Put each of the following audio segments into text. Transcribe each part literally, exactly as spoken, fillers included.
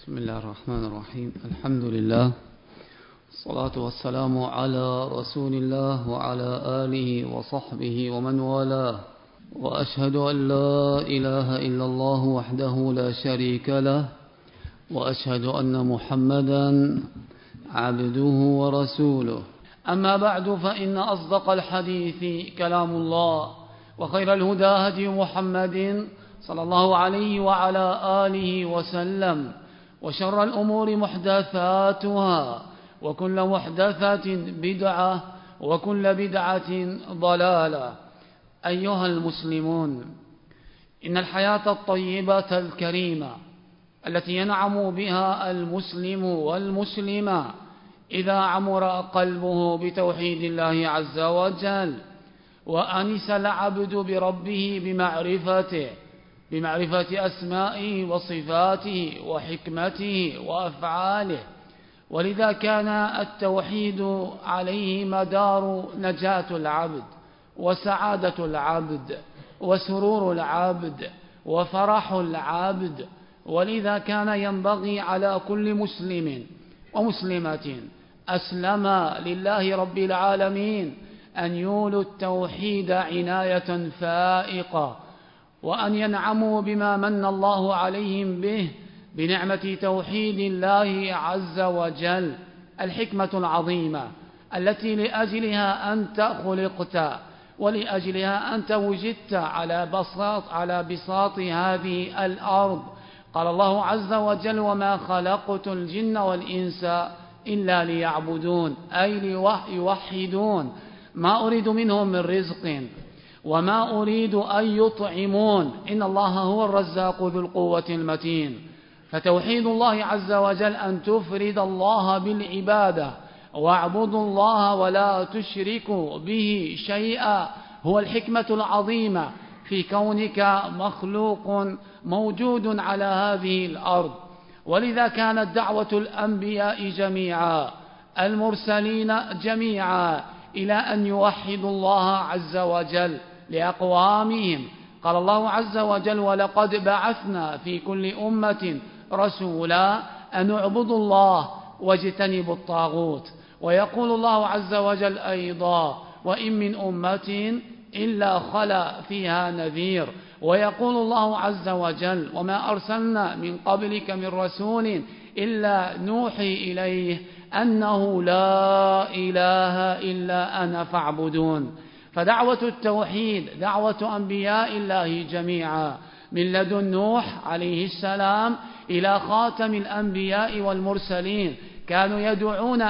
بسم الله الرحمن الرحيم. الحمد لله، الصلاة والسلام على رسول الله وعلى آله وصحبه ومن والاه، وأشهد أن لا إله إلا الله وحده لا شريك له، وأشهد أن محمدا عبده ورسوله. أما بعد، فإن أصدق الحديث كلام الله، وخير الهدى هدي محمد صلى الله عليه وعلى آله وسلم، وشر الأمور محدثاتها، وكل محدثة بدعة، وكل بدعة ضلالة. أيها المسلمون، إن الحياة الطيبة الكريمة التي ينعم بها المسلم والمسلمة إذا عمر قلبه بتوحيد الله عز وجل، وأنس العبد بربه بمعرفته بمعرفة أسمائه وصفاته وحكمته وأفعاله. ولذا كان التوحيد عليه مدار نجاة العبد وسعادة العبد وسرور العبد وفرح العبد. ولذا كان ينبغي على كل مسلم ومسلمة أسلم لله رب العالمين أن يولوا التوحيد عناية فائقة، وأن ينعموا بما من الله عليهم به بنعمة توحيد الله عز وجل، الحكمة العظيمة التي لأجلها أنت خلقت، ولأجلها أنت وجدت على بساط على بساط هذه الأرض. قال الله عز وجل: وما خلقت الجن والإنس إلا ليعبدون، أي ليوحدون، ما أريد منهم من رزق وما أريد أن يطعمون، إن الله هو الرزاق ذو القوة المتين. فتوحيد الله عز وجل أن تفرد الله بالعبادة، واعبدوا الله ولا تشركوا به شيئا، هو الحكمة العظيمة في كونك مخلوق موجود على هذه الأرض. ولذا كانت دعوة الأنبياء جميعا، المرسلين جميعا، إلى أن يوحدوا الله عز وجل لأقوامهم. قال الله عز وجل: ولقد بعثنا في كل أمة رسولا أن اعبدوا الله واجتنبوا الطاغوت. ويقول الله عز وجل أيضا: وإن من أمة إلا خلا فيها نذير. ويقول الله عز وجل: وما أرسلنا من قبلك من رسول إلا نوحي إليه أنه لا إله إلا أنا فاعبدون. فدعوة التوحيد دعوة أنبياء الله جميعا، من لدن نوح عليه السلام إلى خاتم الأنبياء والمرسلين، كانوا يدعون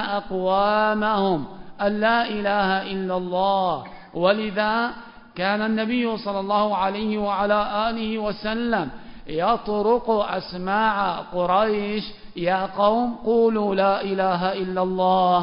أقوامهم أن لا إله إلا الله. ولذا كان النبي صلى الله عليه وعلى آله وسلم يطرق أسماع قريش: يا قوم قولوا لا إله إلا الله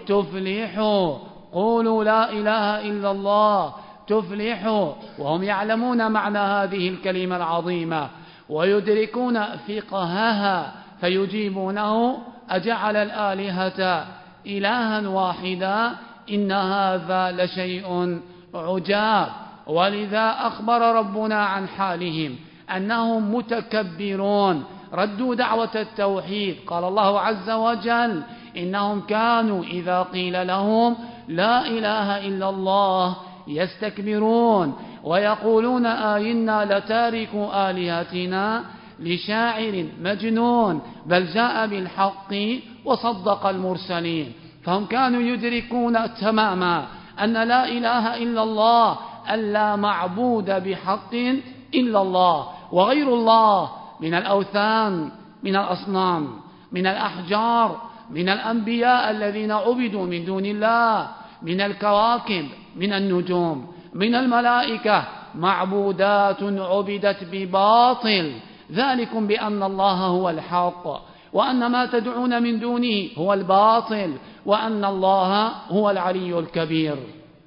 تفلحوا، قولوا لا إله إلا الله تفلحوا. وهم يعلمون معنى هذه الكلمة العظيمة ويدركون فقهها، فيجيبونه: أجعل الآلهة إلها واحدا إن هذا لشيء عجاب. ولذا أخبر ربنا عن حالهم أنهم متكبرون، ردوا دعوة التوحيد. قال الله عز وجل: إنهم كانوا إذا قيل لهم لا إله إلا الله يستكبرون ويقولون آئنا لتاركوا آلهتنا لشاعر مجنون بل جاء بالحق وصدق المرسلين. فهم كانوا يدركون تماما أن لا إله إلا الله، أن لا معبود بحق إلا الله، وغير الله من الأوثان، من الأصنام، من الأحجار، من الأنبياء الذين عبدوا من دون الله، من الكواكب، من النجوم، من الملائكة، معبودات عبدت بباطل. ذلكم بأن الله هو الحق، وأن ما تدعون من دونه هو الباطل، وأن الله هو العلي الكبير.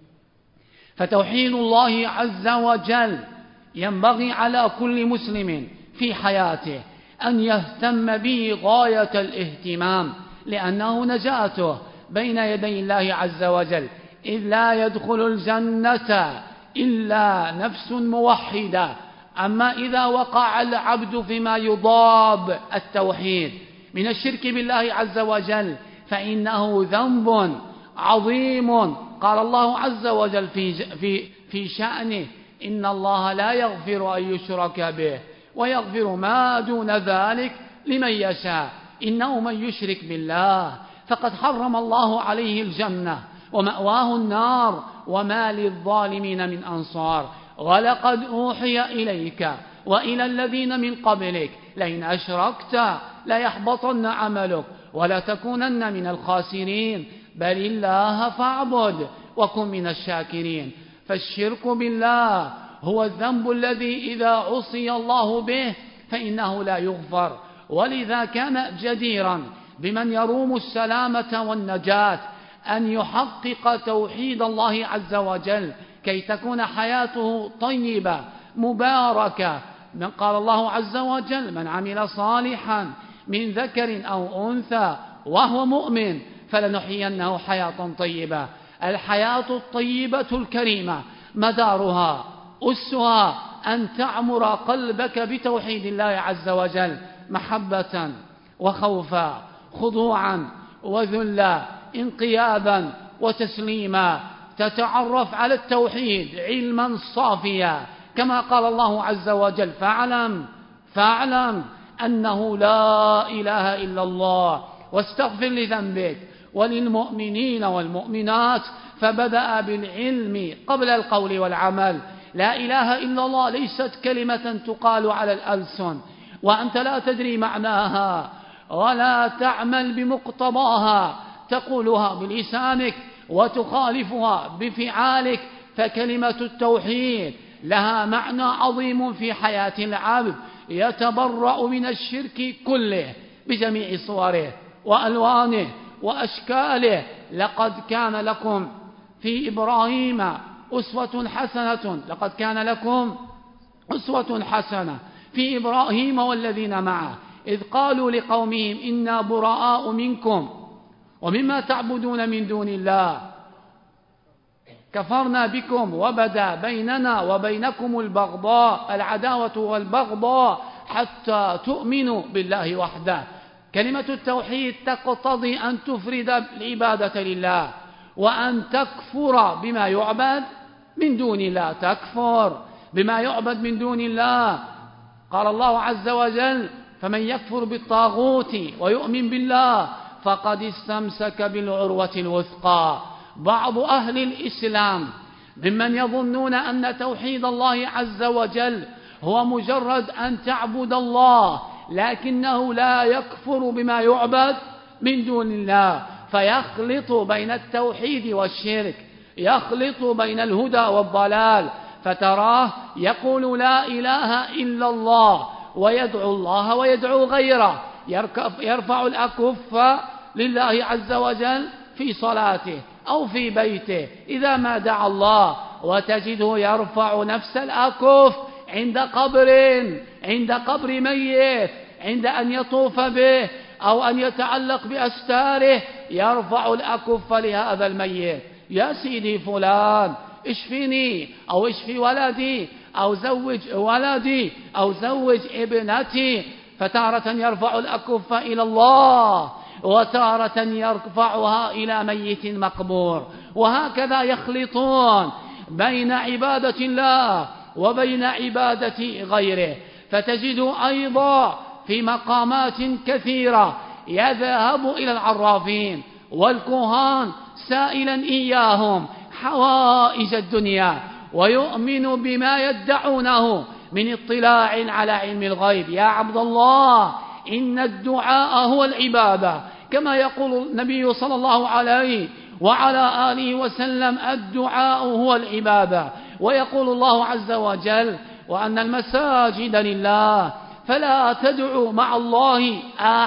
فتوحيد الله عز وجل ينبغي على كل مسلم في حياته أن يهتم به غاية الاهتمام، لأنه نجاته بين يدي الله عز وجل، إذ لا يدخل الجنة إلا نفس موحدة. أما إذا وقع العبد فيما يضاد التوحيد من الشرك بالله عز وجل، فإنه ذنب عظيم. قال الله عز وجل في, في, في شأنه: إن الله لا يغفر أن يشرك به ويغفر ما دون ذلك لمن يشاء. إنه من يشرك بالله فقد حرم الله عليه الجنة ومأواه النار وما للظالمين من أنصار. ولقد أوحي إليك وإلى الذين من قبلك لئن أشركت ليحبطن عملك ولتكونن من الخاسرين. بل الله فاعبد وكن من الشاكرين. فالشرك بالله هو الذنب الذي إذا عصي الله به فإنه لا يغفر، ولذا كان جديرا بمن يروم السلامة والنجاة أن يحقق توحيد الله عز وجل كي تكون حياته طيبة مباركة. من قال الله عز وجل: من عمل صالحا من ذكر أو أنثى وهو مؤمن فلنحيينه حياة طيبة. الحياة الطيبة الكريمة مدارها أسها أن تعمر قلبك بتوحيد الله عز وجل محبة وخوفا، خضوعا وذلا، انقيادا وتسليما. تتعرف على التوحيد علما صافيا، كما قال الله عز وجل: فاعلم فاعلم أنه لا إله إلا الله واستغفر لذنبك وللمؤمنين والمؤمنات. فبدأ بالعلم قبل القول والعمل. لا إله إلا الله ليست كلمة تقال على الألسن وأنت لا تدري معناها ولا تعمل بمقتضاها، تقولها بلسانك وتخالفها بفعالك. فكلمة التوحيد لها معنى عظيم في حياة العبد، يتبرأ من الشرك كله بجميع صوره وألوانه وأشكاله. لقد كان لكم في إبراهيم أسوة حسنة لقد كان لكم أسوة حسنة في إبراهيم والذين معه إذ قالوا لقومهم: إنا براء منكم ومما تعبدون من دون الله كفرنا بكم وبدا بيننا وبينكم البغضاء العداوة والبغضاء حتى تؤمنوا بالله وحده. كلمة التوحيد تقتضي أن تفرد العبادة لله وأن تكفر بما يعبد من دون الله. تكفر بما يعبد من دون الله. قال الله عز وجل: فمن يكفر بالطاغوت ويؤمن بالله فقد استمسك بالعروة الوثقى. بعض أهل الإسلام ممن يظنون أن توحيد الله عز وجل هو مجرد أن تعبد الله، لكنه لا يكفر بما يعبد من دون الله، فيخلط بين التوحيد والشرك، يخلط بين الهدى والضلال. فتراه يقول: لا إله إلا الله، ويدعو الله ويدعو غيره، يرفع الأكف لله عز وجل في صلاته أو في بيته إذا ما دعا الله، وتجده يرفع نفس الأكف عند قبر عند قبر ميت، عند أن يطوف به أو أن يتعلق بأستاره يرفع الأكف لهذا الميت: يا سيدي فلان اشفني أو اشفي ولدي أو زوج ولدي أو زوج ابنتي. فتارة يرفع الأكف إلى الله وتارة يرفعها إلى ميت مقبور. وهكذا يخلطون بين عبادة الله وبين عبادة غيره. فتجد أيضا في مقامات كثيرة يذهب إلى العرافين والكهان سائلا إياهم حوائج الدنيا، ويؤمن بما يدعونه من اطلاع على علم الغيب. يا عبد الله، إن الدعاء هو العبادة، كما يقول النبي صلى الله عليه وعلى آله وسلم: الدعاء هو العبادة. ويقول الله عز وجل: وأن المساجد لله فلا تدعوا مع الله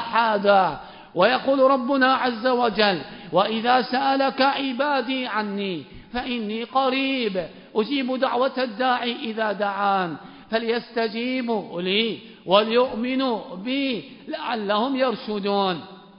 أحدا. ويقول ربنا عز وجل: وإذا سألك عبادي عني فإني قريب أجيب دعوة الداعي إذا دعان فليستجيبوا لي وليؤمنوا بي لعلهم يرشدون.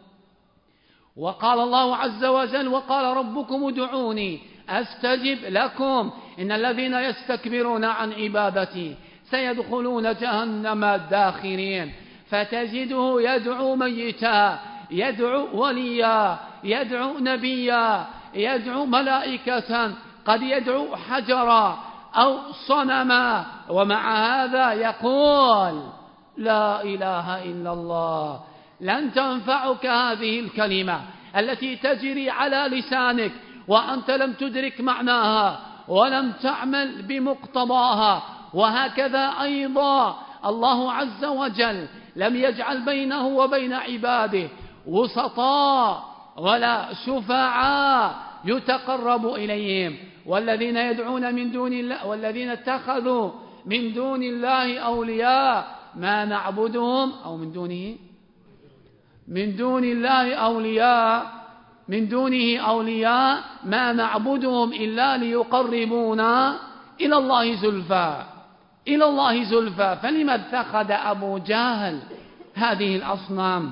وقال الله عز وجل: وقال ربكم ادعوني أستجب لكم إن الذين يستكبرون عن عبادتي سيدخلون جهنم داخرين. فتجده يدعو ميتا، يدعو وليا، يدعو نبيا، يدعو ملائكة، قد يدعو حجرا أو صنما، ومع هذا يقول لا إله إلا الله. لن تنفعك هذه الكلمة التي تجري على لسانك وأنت لم تدرك معناها ولم تعمل بمقتضاها. وهكذا أيضا الله عز وجل لم يجعل بينه وبين عباده وسطاء ولا شفعاء يتقرب إليهم. والذين يدعون من دون الله، والذين اتخذوا من دون الله أولياء ما نعبدهم أو من دونه من دون الله أولياء من دونه أولياء ما نعبدهم إلا ليقربونا إلى الله زلفى إلى الله زلفى. فلما اتخذ أبو جهل هذه الأصنام؟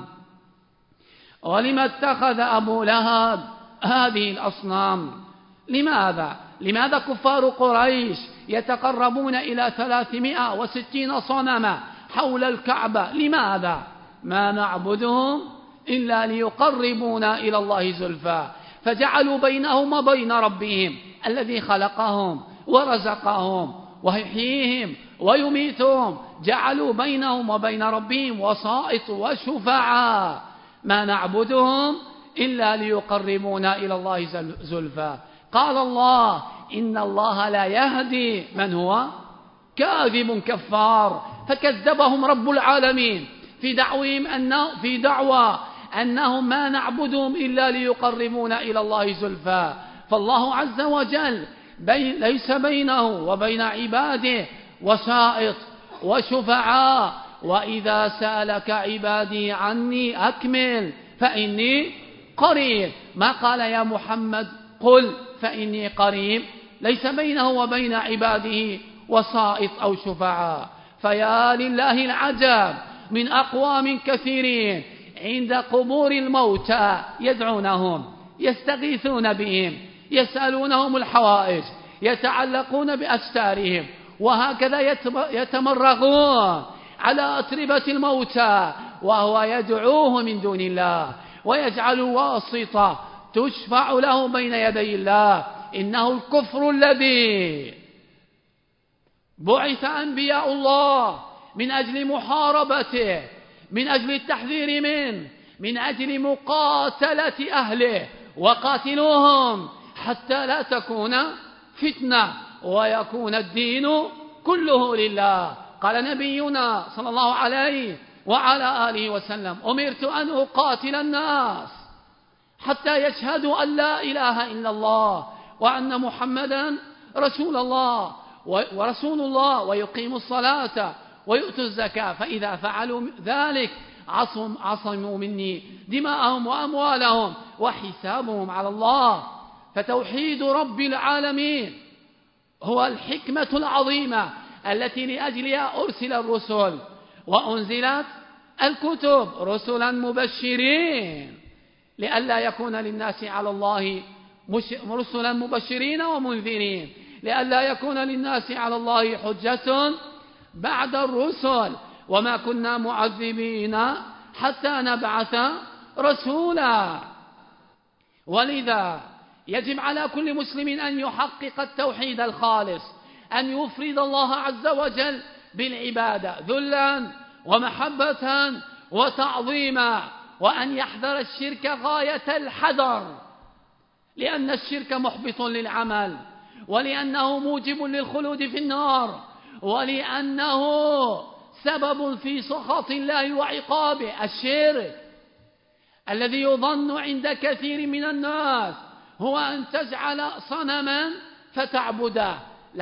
ولما اتخذ أبو لهب هذه الأصنام؟ لماذا؟ لماذا كفار قريش يتقربون إلى ثلاثمائة وستين صنما حول الكعبة؟ لماذا؟ ما نعبدهم إلا ليقربونا إلى الله زلفى. فجعلوا بينهم وبين ربهم الذي خلقهم ورزقهم ويحييهم ويميتهم، جعلوا بينهم وبين ربهم وسائط وشفعاء، ما نعبدهم إلا ليقربونا إلى الله زلفى. قال الله إن الله لا يهدي من هو كاذب كفار. فكذبهم رب العالمين في دعوهم أنه في دعوى أنهم ما نعبدهم إلا ليقربونا إلى الله زلفى. فالله عز وجل بي ليس بينه وبين عباده وسائط وشفعاء. وإذا سألك عبادي عني أكمل فإني قريب. ما قال يا محمد قل فإني قريب، ليس بينه وبين عباده وسائط أو شفعاء. فيا لله العجب من أقوام كثيرين عند قبور الموتى يدعونهم، يستغيثون بهم، يسألونهم الحوائج، يتعلقون بأستارهم، وهكذا يتمرغون على أتربة الموتى وهو يدعوه من دون الله ويجعل واسطة تشفع له بين يدي الله. إنه الكفر الذي بعث أنبياء الله من أجل محاربته، من أجل التحذير منه، من أجل مقاتلة أهله. وقاتلوهم حتى لا تكون فتنة ويكون الدين كله لله. قال نبينا صلى الله عليه وعلى آله وسلم أمرت أن أقاتل الناس حتى يشهدوا أن لا إله إلا الله وأن محمدا رسول الله ورسول الله ويقيموا الصلاة ويؤتوا الزكاة، فإذا فعلوا ذلك عصم عصموا مني دماءهم وأموالهم وحسابهم على الله. فتوحيد رب العالمين هو الحكمة العظيمة التي لأجلها أرسل الرسل وأنزلت الكتب رسلا مبشرين لئلا يكون للناس على الله مش... رسلا مبشرين ومنذرين لئلا يكون للناس على الله حجة بعد الرسل. وما كنا معذبين حتى نبعث رسولا. ولذا يجب على كل مسلم أن يحقق التوحيد الخالص، أن يفرد الله عز وجل بالعبادة ذلا ومحبة وتعظيما، وأن يحذر الشرك غاية الحذر، لأن الشرك محبط للعمل، ولأنه موجب للخلود في النار، ولأنه سبب في سخط الله وعقابه. الشرك الذي يظن عند كثير من الناس هو أن تجعل صنما فتعبده،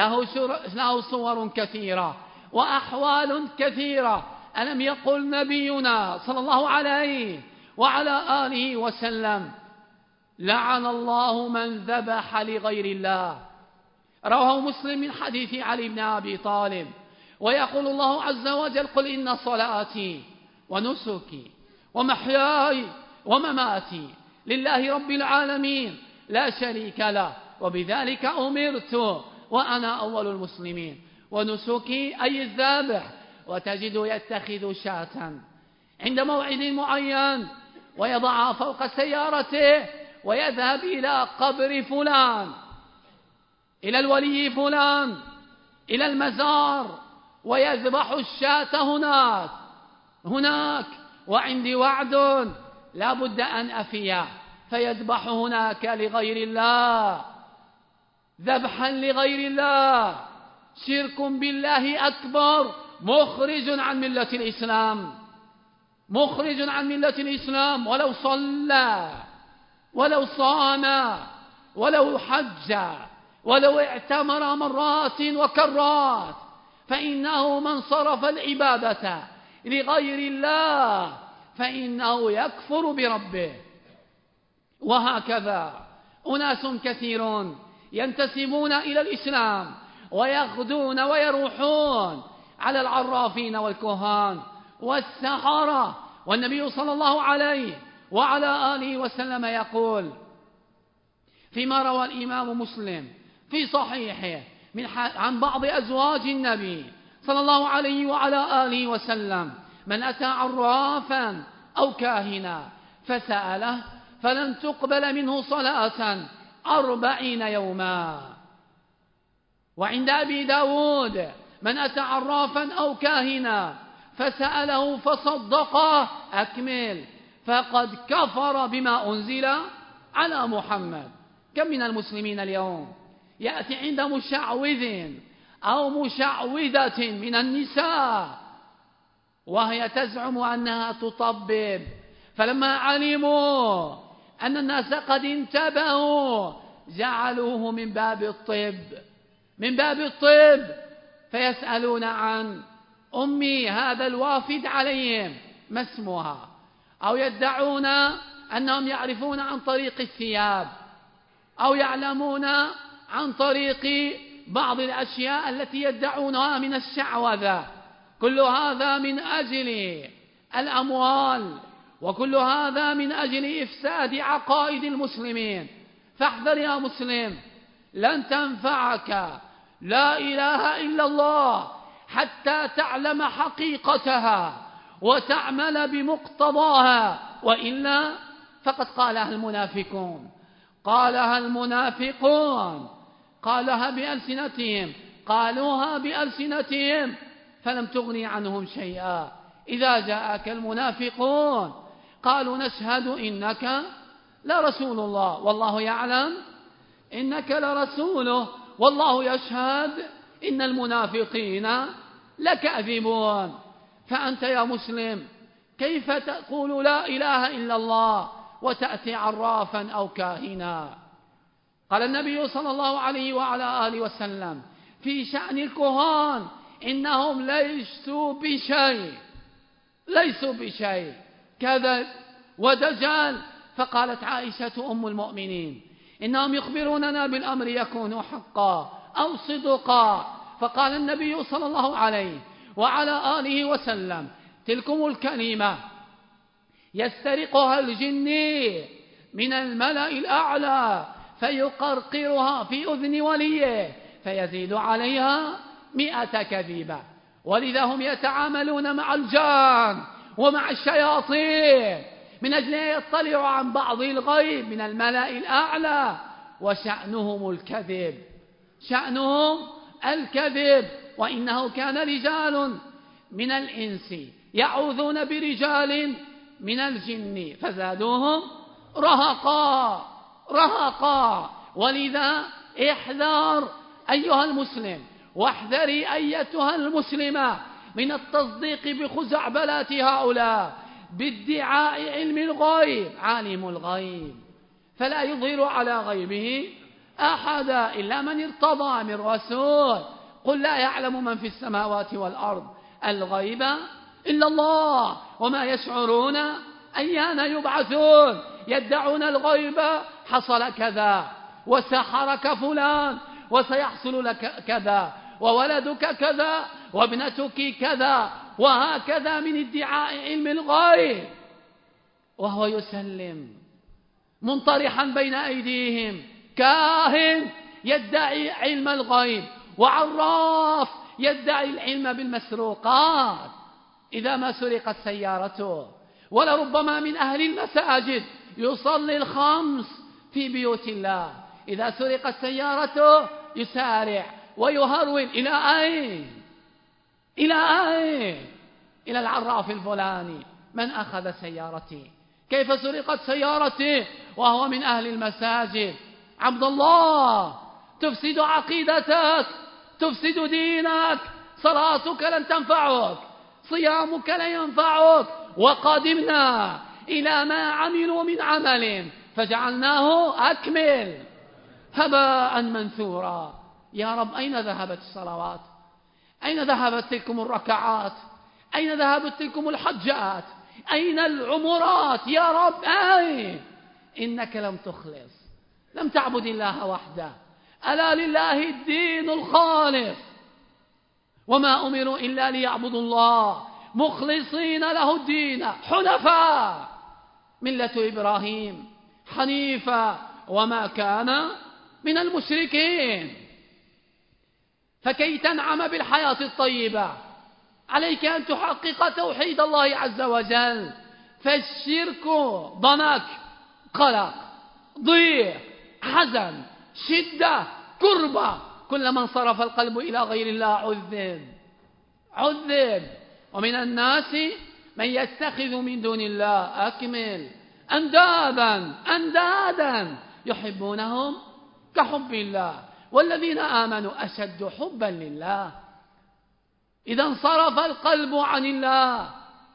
له صور كثيرة وأحوال كثيرة. ألم يقل نبينا صلى الله عليه وعلى آله وسلم لعن الله من ذبح لغير الله؟ رواه مسلم من حديث علي بن أبي طالب. ويقول الله عز وجل قل إن صلاتي ونسكي ومحياي ومماتي لله رب العالمين لا شريك له وبذلك أمرت وأنا أول المسلمين. ونسكي أي الذابح، وتجد يتخذ شاة عند موعد معين ويضعها فوق سيارته ويذهب إلى قبر فلان، إلى الولي فلان، إلى المزار، ويذبح الشاة هناك هناك وعندي وعد لا بد أن أفيه، فيذبح هناك لغير الله، ذبحا لغير الله، شرك بالله أكبر، مخرج عن ملة الإسلام، مخرج عن ملة الإسلام. ولو صلى ولو صام ولو حج ولو اعتمر مرات وكرات، فإنه من صرف العبادة لغير الله فإنه يكفر بربه. وهكذا أناس كثيرون ينتسبون إلى الإسلام ويغدون ويروحون على العرافين والكهان والسحرة، والنبي صلى الله عليه وعلى آله وسلم يقول فيما روى الإمام مسلم في صحيحه من عن بعض أزواج النبي صلى الله عليه وعلى آله وسلم: من أتى عرافا أو كاهنا فسأله فلن تقبل منه صلاة أربعين يوما. وعند أبي داود: من أتى عرافا أو كاهنا فسأله فصدقه أكمل فقد كفر بما أنزل على محمد. كم من المسلمين اليوم يأتي عند مشعوذ أو مشعوذة من النساء وهي تزعم أنها تطبب، فلما علموا أن الناس قد انتبهوا جعلوه من باب الطب من باب الطب فيسألون عن أمي هذا الوافد عليهم ما اسمها، أو يدعون أنهم يعرفون عن طريق الثياب أو يعلمون عن طريق بعض الأشياء التي يدعونها من الشعوذة. كل هذا من أجل الأموال، وكل هذا من أجل إفساد عقائد المسلمين. فاحذر يا مسلم، لن تنفعك لا إله إلا الله حتى تعلم حقيقتها وتعمل بمقتضاها، وإلا فقد قالها المنافقون قالها المنافقون قالها بألسنتهم قالوها بألسنتهم فلم تغني عنهم شيئا. إذا جاءك المنافقون قالوا نشهد إنك لرسول الله والله يعلم إنك لرسوله والله يشهد إن المنافقين لكاذبون. فأنت يا مسلم كيف تقول لا إله إلا الله وتأتي عرافا أو كاهنا؟ قال النبي صلى الله عليه وعلى آله وسلم في شأن الكهان: إنهم ليسوا بشيء ليسوا بشيء كذب ودجال. فقالت عائشة أم المؤمنين: إنهم يخبروننا بالأمر يكون حقا أو صدقا. فقال النبي صلى الله عليه وعلى آله وسلم: تلكم الكلمة يسترقها الجني من الملأ الأعلى فيقرقرها في أذن وليه فيزيد عليها مئة كذبة. ولذا هم يتعاملون مع الجان ومع الشياطين من أجل أن يطلعوا عن بعض الغيب من الملأ الأعلى، وشأنهم الكذب شأنهم الكذب. وإنه كان رجال من الإنس يعوذون برجال من الجن فزادوهم رهقا رهقا. ولذا احذر أيها المسلم واحذري أيتها المسلمة من التصديق بخزعبلات هؤلاء بادعاء علم الغيب. عالم الغيب فلا يظهر على غيبه أحدا إلا من ارتضى من رسول. قل لا يعلم من في السماوات والأرض الغيب إلا الله وما يشعرون أيان يبعثون. يدعون الغيب: حصل كذا وسحرك فلان وسيحصل لك كذا وولدك كذا وابنتك كذا، وهكذا من ادعاء علم الغيب، وهو يسلم منطرحا بين أيديهم كاهن يدعي علم الغيب وعراف يدعي العلم بالمسروقات. إذا ما سرقت سيارته ولربما من أهل المساجد يصلي الخمس في بيوت الله، إذا سرقت سيارته يسارع ويهرول. إلى أين؟ إلى أين؟ إلى العراف الفلاني. من أخذ سيارتي؟ كيف سرقت سيارتي وهو من أهل المساجد؟ عبد الله، تفسد عقيدتك، تفسد دينك، صلاتك لن تنفعك، صيامك لن ينفعك. وقدمنا إلى ما عملوا من عمل فجعلناه أكمل هباء منثورا. يا رب، أين ذهبت الصلوات؟ أين ذهبت تلكم الركعات؟ أين ذهبت تلكم الحجات؟ أين العمرات يا رب؟ أين؟ إنك لم تخلص، لم تعبد الله وحده. ألا لله الدين الخالص، وما أمروا إلا ليعبدوا الله مخلصين له الدين حنفاء، ملة إبراهيم حنيفا وما كان من المشركين. فكي تنعم بالحياة الطيبة عليك أن تحقق توحيد الله عز وجل، فالشرك ضنك، قلق، ضيق، حزن، شدة، كربة. كلما انصرف القلب إلى غير الله عذب عذب. ومن الناس من يتخذ من دون الله أكمل أندادا أندادا يحبونهم كحب الله والذين آمنوا أشد حبا لله. إذا انصرف القلب عن الله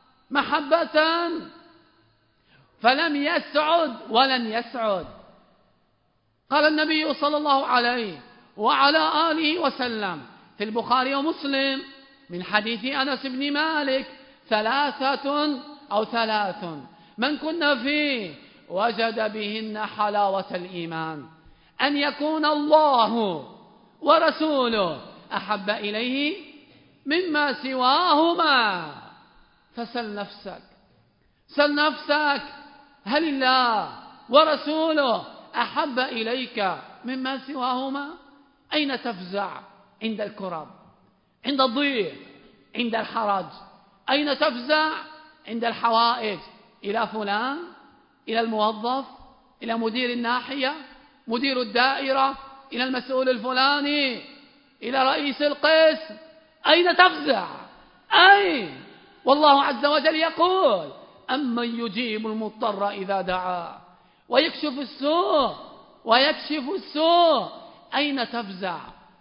محبة فلم يسعد ولن يسعد. قال النبي صلى الله عليه وعلى آله وسلم في البخاري ومسلم من حديث أنس بن مالك: ثلاثة أو ثلاث من كن فيه وجد بهن حلاوة الإيمان: أن يكون الله ورسوله أحب إليه مما سواهما. فسل نفسك، سل نفسك، هل الله ورسوله أحب إليك مما سواهما؟ أين تفزع عند الكرب، عند الضيق، عند الحرج؟ أين تفزع عند الحوائج؟ إلى فلان، إلى الموظف، إلى مدير الناحية، مدير الدائرة، إلى المسؤول الفلاني، إلى رئيس القسم. أين تفزع؟ أين؟ والله عز وجل يقول: أمن يجيب المضطر إذا دعاه ويكشف السوء ويكشف السوء. أين تفزع؟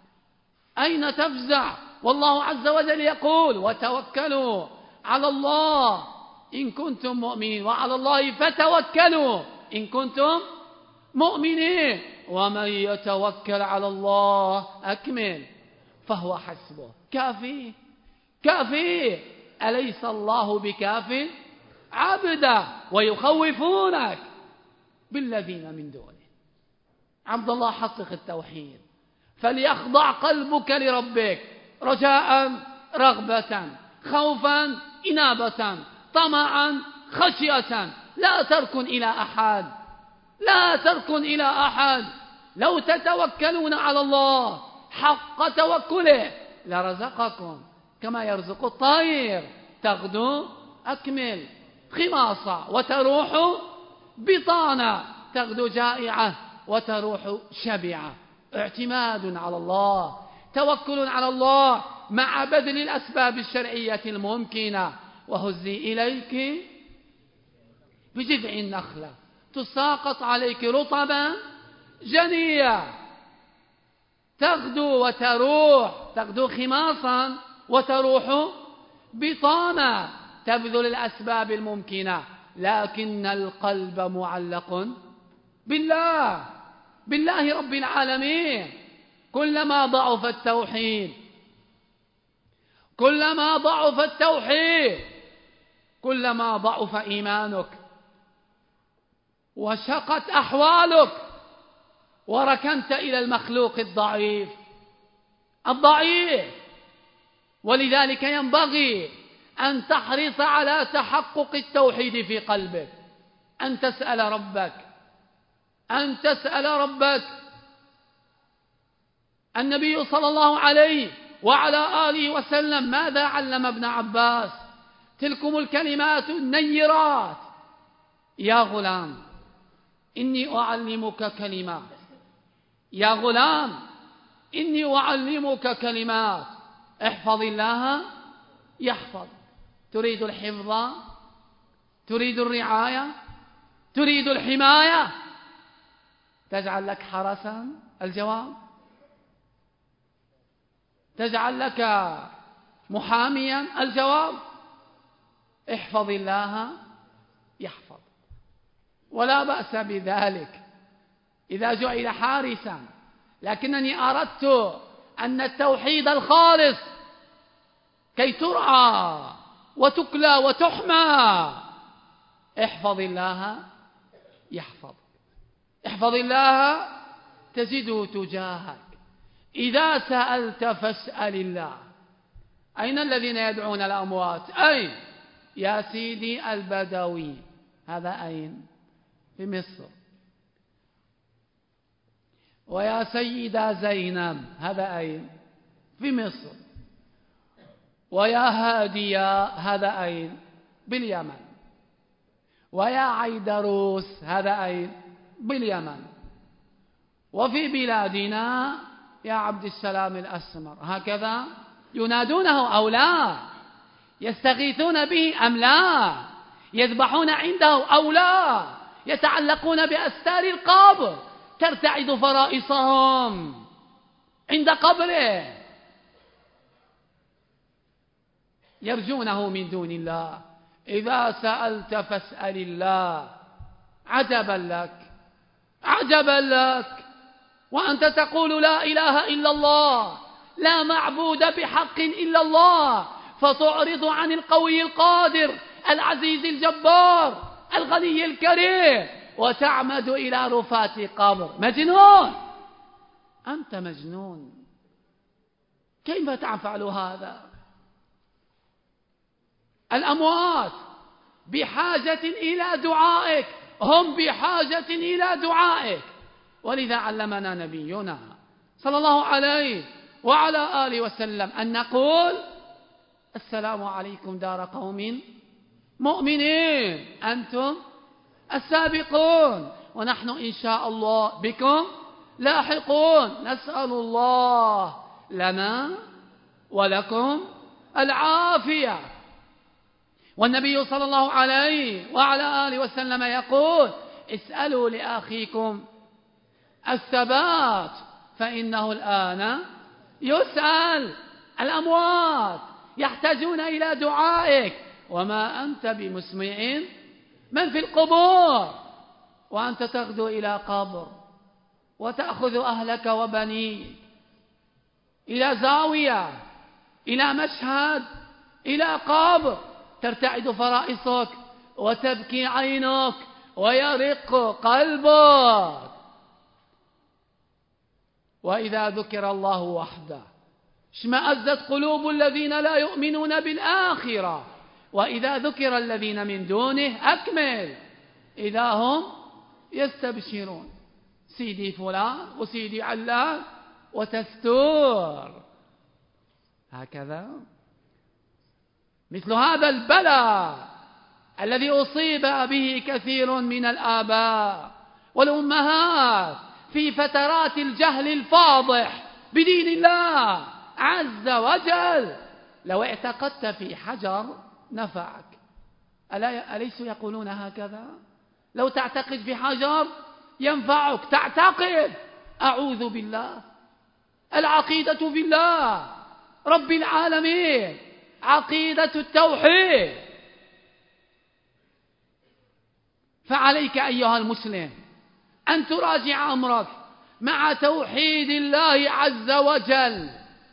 أين تفزع؟ والله عز وجل يقول: وتوكلوا على الله إن كنتم مؤمنين، وعلى الله فتوكلوا إن كنتم مؤمنين، ومن يتوكل على الله أكمل فهو حسبه. كافي كافي، أليس الله بكاف عبدا؟ ويخوفونك بالذين من دونه. عبد الله، حقق التوحيد، فليخضع قلبك لربك رجاء، رغبة، خوفا، إنابة، طمعا، خشية. لا تركن إلى أحد، لا تركن إلى أحد. لو تتوكلون على الله حق توكله لرزقكم كما يرزق الطير تغدو أكمل خماصة وتروح بطانة، تغدو جائعة وتروح شبعة. اعتماد على الله، توكل على الله مع بذل الأسباب الشرعية الممكنة. وهزي إليك بجذع النخلة تساقط عليك رطبا جنيا، تغدو وتروح، تغدو خماصا وتروح بطانا، تبذل الأسباب الممكنة، لكن القلب معلق بالله، بالله رب العالمين. كلما ضعف التوحيد، كلما ضعف التوحيد كلما ضعف إيمانك وشقت أحوالك وركنت إلى المخلوق الضعيف الضعيف. ولذلك ينبغي أن تحرص على تحقق التوحيد في قلبك، أن تسأل ربك، أن تسأل ربك. النبي صلى الله عليه وعلى آله وسلم ماذا علم ابن عباس؟ تلكم الكلمات النيرات. يا غلام إني أعلمك كلمات، يا غلام إني أعلمك كلمات، احفظ الله يحفظ. تريد الحفظ؟ تريد الرعاية؟ تريد الحماية؟ تجعل لك حرسا؟ الجواب تجعل لك محاميا؟ الجواب احفظ الله يحفظ. ولا بأس بذلك إذا جعل حارسا، لكنني أردت أن التوحيد الخالص كي ترعى وتكلى وتحمى. احفظ الله يحفظ، احفظ الله تجده تجاهك. إذا سألت فاسأل الله. أين الذين يدعون الأموات؟ أين؟ يا سيدي البدوي، هذا أين؟ في مصر. ويا سيدة زينب، هذا أين؟ في مصر. ويا هادية، هذا أين؟ باليمن. ويا عيدروس، هذا أين؟ باليمن. وفي بلادنا يا عبد السلام الأسمر، هكذا ينادونه أو لا؟ يستغيثون به أم لا؟ يذبحون عنده أو لا؟ يتعلقون بأستار القبر، ترتعد فرائصهم عند قبره، يرجونه من دون الله. إذا سألت فاسأل الله. عجبا لك، عجبا لك، وأنت تقول لا إله إلا الله، لا معبود بحق إلا الله، فتعرض عن القوي القادر العزيز الجبار الغني الكريم وتعمد إلى رفات قبر. مجنون، أنت مجنون. كيف تفعل هذا؟ الأموات بحاجة إلى دعائك، هم بحاجة إلى دعائك. ولذا علمنا نبينا صلى الله عليه وعلى آله وسلم أن نقول السلام عليكم دار قوم مؤمنين، أنتم السابقون ونحن إن شاء الله بكم لاحقون. نسأل الله لنا ولكم العافية. والنبي صلى الله عليه وعلى آله وسلم يقول اسألوا لأخيكم الثبات فإنه الآن يسأل. الأموات يحتاجون إلى دعائك، وما أنت بمسمع من في القبور، وأنت تغدو إلى قبر وتأخذ أهلك وبنيك إلى زاوية، إلى مشهد، إلى قبر، ترتعد فرائصك وتبكي عينك ويرق قلبك. وإذا ذكر الله وحده اشمأزت قلوب الذين لا يؤمنون بالآخرة، وإذا ذكر الذين من دونه أكمل إذا هم يستبشرون. سيدي فلان وسيدي علان وتستور. هكذا مثل هذا البلاء الذي أصيب به كثير من الآباء والأمهات في فترات الجهل الفاضح بدين الله عز وجل. لو اعتقدت في حجر نفعك، أليس يقولون هكذا؟ لو تعتقد في حجر ينفعك. تعتقد، أعوذ بالله، العقيدة في الله رب العالمين، عقيدة التوحيد. فعليك أيها المسلم أن تراجع أمرك مع توحيد الله عز وجل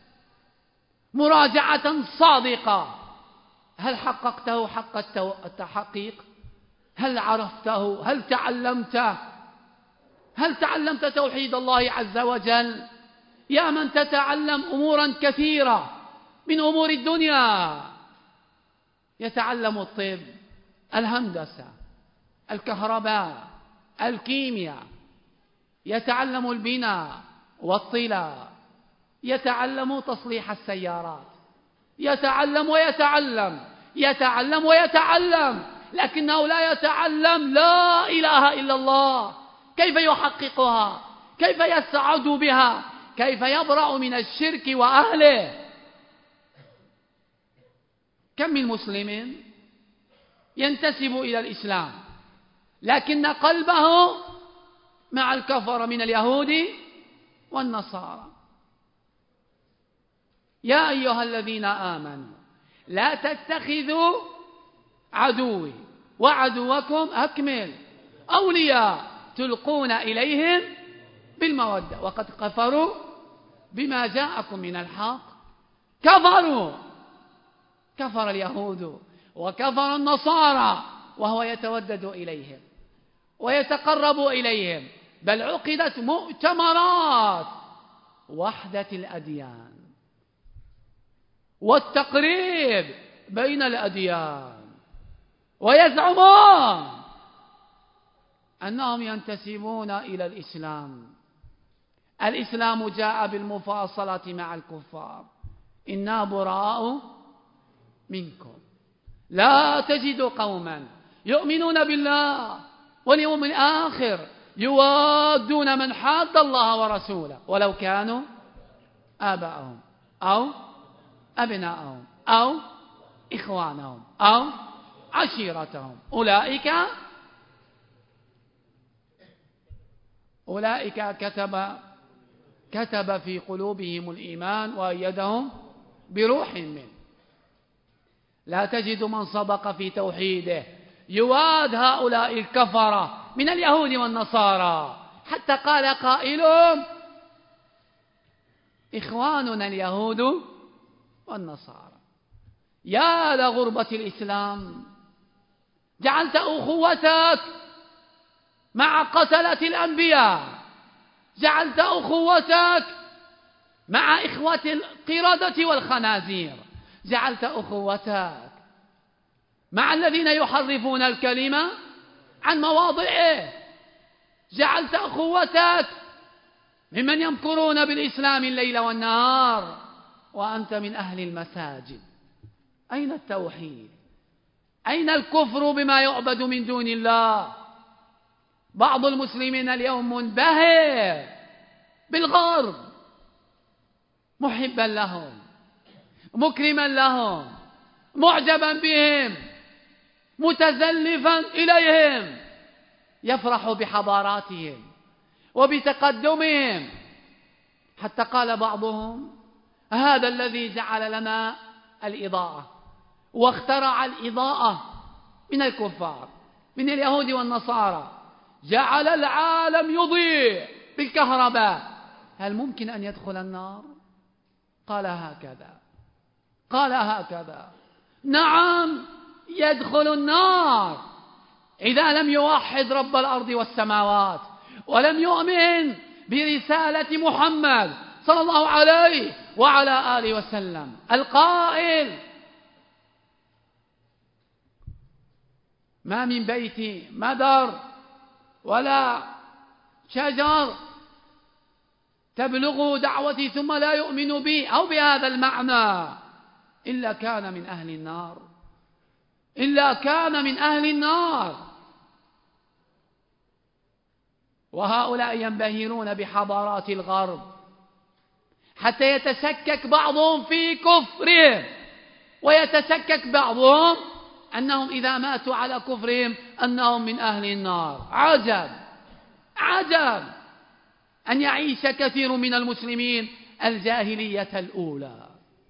مراجعة صادقة. هل حققته حق التحقيق؟ هل عرفته؟ هل تعلمته؟ هل تعلمت توحيد الله عز وجل؟ يا من تتعلم أمورا كثيرة من أمور الدنيا، يتعلم الطب، الهندسة، الكهرباء، الكيمياء، يتعلم البناء والطلاء، يتعلم تصليح السيارات، يتعلم ويتعلم يتعلم ويتعلم، لكنه لا يتعلم لا إله إلا الله. كيف يحققها؟ كيف يسعد بها؟ كيف يبرأ من الشرك وأهله؟ كم من مسلم ينتسب إلى الإسلام لكن قلبه مع الكفر من اليهود والنصارى. يا أيها الذين آمنوا لا تتخذوا عدوي وعدوكم أكمل أولياء تلقون إليهم بالمودة وقد كفروا بما جاءكم من الحق. كفروا، كفر اليهود وكفر النصارى وهو يتودد إليهم ويتقرب إليهم، بل عقدت مؤتمرات وحدة الأديان والتقريب بين الأديان، ويزعمون أنهم ينتسبون إلى الإسلام. الإسلام جاء بالمفاصلة مع الكفار، إنا براء منكم. لا تجد قوما يؤمنون بالله واليوم الآخر يوادون من حاد الله ورسوله ولو كانوا آباءهم أو أبناءهم أو إخوانهم أو عشيرتهم، أولئك أولئك كتب كتب في قلوبهم الإيمان وأيدهم بروح منه. لا تجد من صدق في توحيده يواد هؤلاء الكفرة من اليهود والنصارى، حتى قال قائلهم إخواننا اليهود والنصارى. يا لغربة الإسلام، جعلت أخوتك مع قتلة الأنبياء، جعلت أخوتك مع إخوة القردة والخنازير، جعلت أخوتك مع الذين يحرفون الكلمة عن مواضعه، جعلت أخوتك ممن يمكرون بالإسلام الليل والنهار، وأنت من أهل المساجد. أين التوحيد؟ أين الكفر بما يعبد من دون الله؟ بعض المسلمين اليوم منبهر بالغرب، محبا لهم، مكرما لهم، معجبا بهم، متزلفا إليهم، يفرح بحضاراتهم وبتقدمهم، حتى قال بعضهم هذا الذي جعل لنا الإضاءة واخترع الإضاءة من الكفار من اليهود والنصارى، جعل العالم يضيء بالكهرباء، هل ممكن أن يدخل النار؟ قال هكذا، قال هكذا، نعم يدخل النار إذا لم يوحد رب الأرض والسماوات ولم يؤمن برسالة محمد صلى الله عليه وعلى آله وسلم القائل ما من بيت مدر ولا شجر تبلغ دعوتي ثم لا يؤمن بي أو بهذا المعنى إلا كان من أهل النار، إلا كان من أهل النار. وهؤلاء ينبهرون بحضارات الغرب حتى يتشكك بعضهم في كفرهم، ويتشكك بعضهم أنهم إذا ماتوا على كفرهم أنهم من أهل النار. عجب عجب أن يعيش كثير من المسلمين الجاهلية الأولى.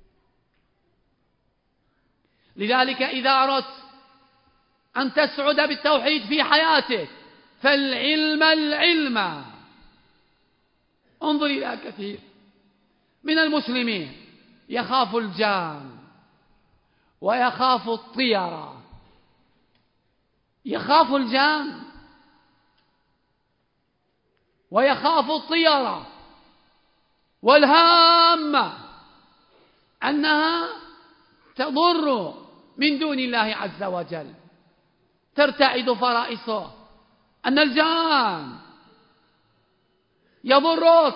لذلك إذا أردت أن تسعد بالتوحيد في حياتك فالعلم العلم. انظر إلى كثير من المسلمين يخاف الجان ويخاف الطيرة، يخاف الجان ويخاف الطيرة، والهامة أنها تضر من دون الله عز وجل، ترتعد فرائصه، أن الجان يضرك،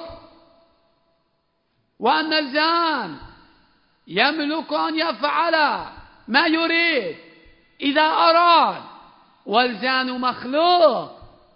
وأن الجان يملك أن يفعل ما يريد إذا أراد، والجان مخلوق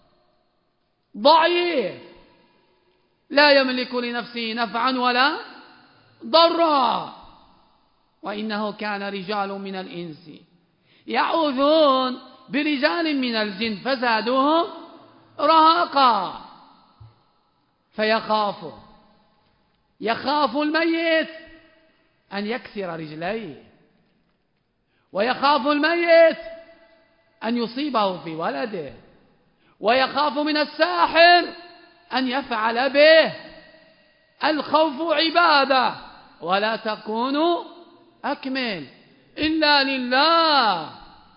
ضعيف لا يملك لنفسه نفعا ولا ضرا. وإنه كان رجال من الإنس يعوذون برجال من الجن فزادوهم رهقا. فيخاف يخاف الميت أن يكسر رجليه، ويخاف الميت أن يصيبه في ولده، ويخاف من الساحر أن يفعل به. الخوف عبادة، ولا تكونوا أكمل إلا لله.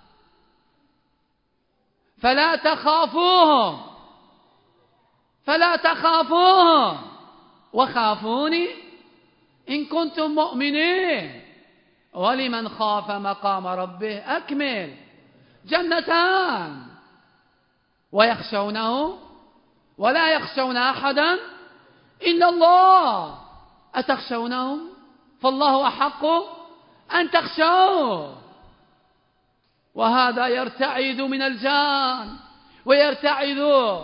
فلا تخافوهم فلا تخافوهم وخافوني إن كنتم مؤمنين. ولمن خاف مقام ربه أكمل جنتان، ويخشونه ولا يخشون أحدا إلا الله. أتخشونهم فالله أحق أن تخشوه. وهذا يرتعد من الجان، ويرتعد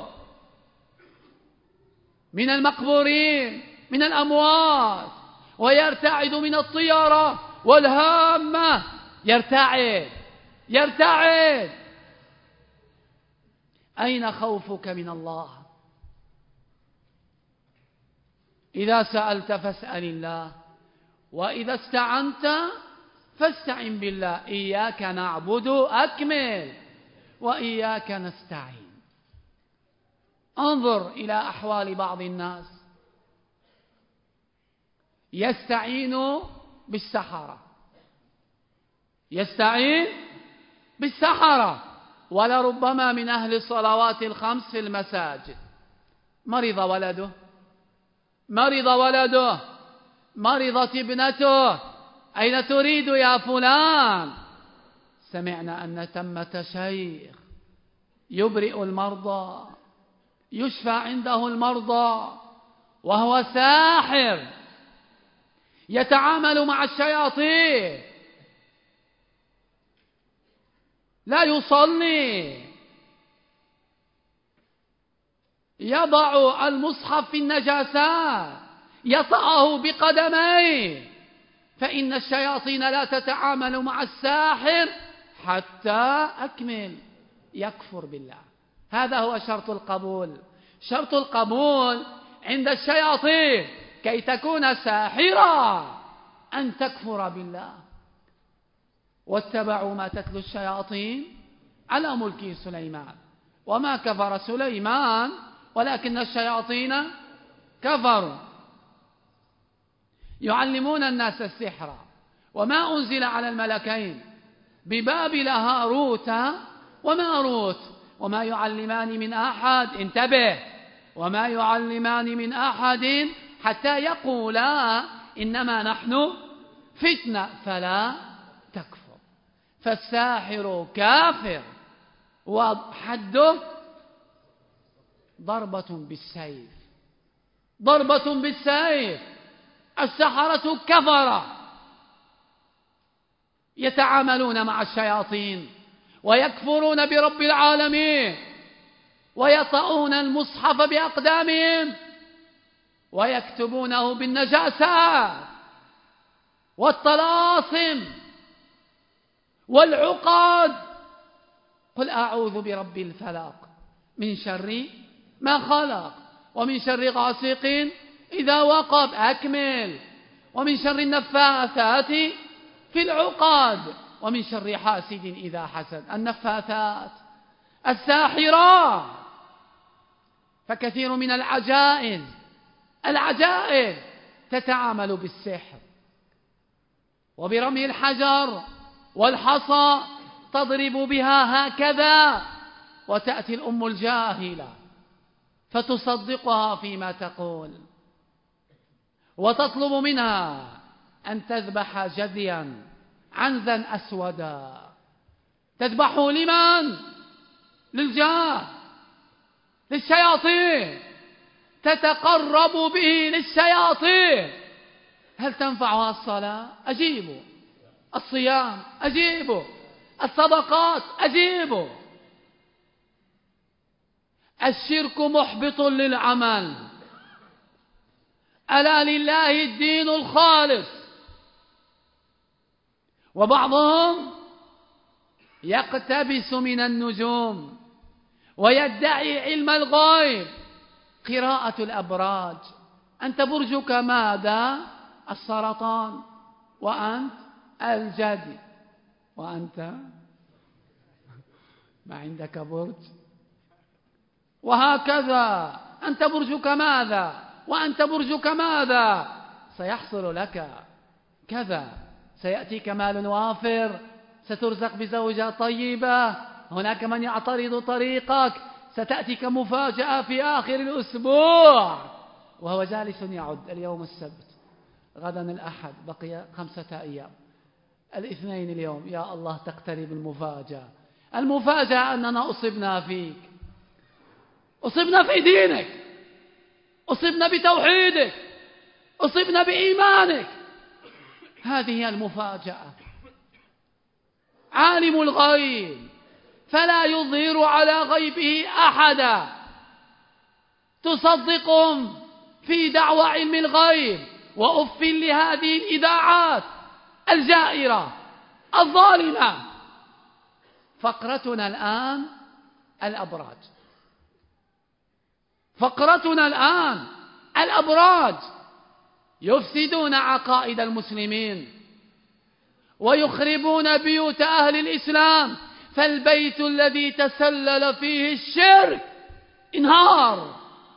من المقبورين من الأموات، ويرتعد من الطيرة والهامة. يرتعد يرتعد. أين خوفك من الله؟ إذا سألت فاسأل الله، وإذا استعنت فاستعن بالله. إياك نعبد أكمل وإياك نستعين. انظر إلى أحوال بعض الناس، يستعين بالسحرة يستعين بالسحرة ولربما من أهل الصلوات الخمس في المساجد. مرض ولده مرض ولده مرضت ابنته. أين تريد يا فلان؟ سمعنا أن ثمة شيخ يبرئ المرضى، يشفى عنده المرضى، وهو ساحر يتعامل مع الشياطين، لا يصلي، يضع المصحف في النجاسات، يطأه بقدميه. فإن الشياطين لا تتعامل مع الساحر حتى أكمل يكفر بالله. هذا هو شرط القبول. شرط القبول عند الشياطين كي تكون ساحرا أن تكفر بالله. واتبعوا ما تتلو الشياطين على ملك سليمان وما كفر سليمان ولكن الشياطين كفروا. يعلمون الناس السحر وما أنزل على الملكين ببابل هاروت وماروت وما يعلمان من أحد، انتبه، وما يعلمان من أحد حتى يقولا إنما نحن فتنة فلا تكفر. فالساحر كافر، وحده ضربة بالسيف ضربة بالسيف. السحرة كفرة يتعاملون مع الشياطين ويكفرون برب العالمين، ويطؤون المصحف بأقدامهم، ويكتبونه بالنجاسات والطلاسم والعقد. قل أعوذ برب الفلق من شر ما خلق، ومن شر غاسق إذا وقب، أكمل، ومن شر النفاثات في العقد، ومن شر حاسد إذا حسد. النفاثات الساحرات. فكثير من العجائز العجائز تتعامل بالسحر وبرمي الحجر والحصى، تضرب بها هكذا، وتأتي الأم الجاهلة فتصدقها فيما تقول، وتطلب منها أن تذبح جديا عنزا أسودا. تذبحه لمن؟ للجان، للشياطين، تتقرب به للشياطين. هل تنفعها الصلاة؟ أجيبوا. الصيام أجيبه، الصدقات أجيبه. الشرك محبط للعمل. ألا لله الدين الخالص. وبعضهم يقتبس من النجوم ويدعي علم الغيب، قراءة الأبراج. أنت برجك ماذا؟ السرطان. وأنت الجدي. وأنت ما عندك برج. وهكذا أنت برجك ماذا؟ وأنت برجك ماذا؟ سيحصل لك كذا، سيأتيك مال وافر، سترزق بزوجة طيبة، هناك من يعترض طريقك، ستأتيك مفاجأة في آخر الأسبوع. وهو جالس يعد: اليوم السبت، غدا الأحد، بقي خمسة أيام، الاثنين اليوم، يا الله تقترب المفاجأة. المفاجأة أننا أصبنا فيك، أصبنا في دينك، أصبنا بتوحيدك، أصبنا بإيمانك. هذه هي المفاجأة. عالم الغيب فلا يظهر على غيبه أحدا. تصدقهم في دعوى علم الغيب، وأف لهذه الإذاعات الجائرة الظالمة. فقرتنا الآن الأبراج. فقرتنا الآن الأبراج يفسدون عقائد المسلمين ويخربون بيوت أهل الإسلام. فالبيت الذي تسلل فيه الشرك انهار،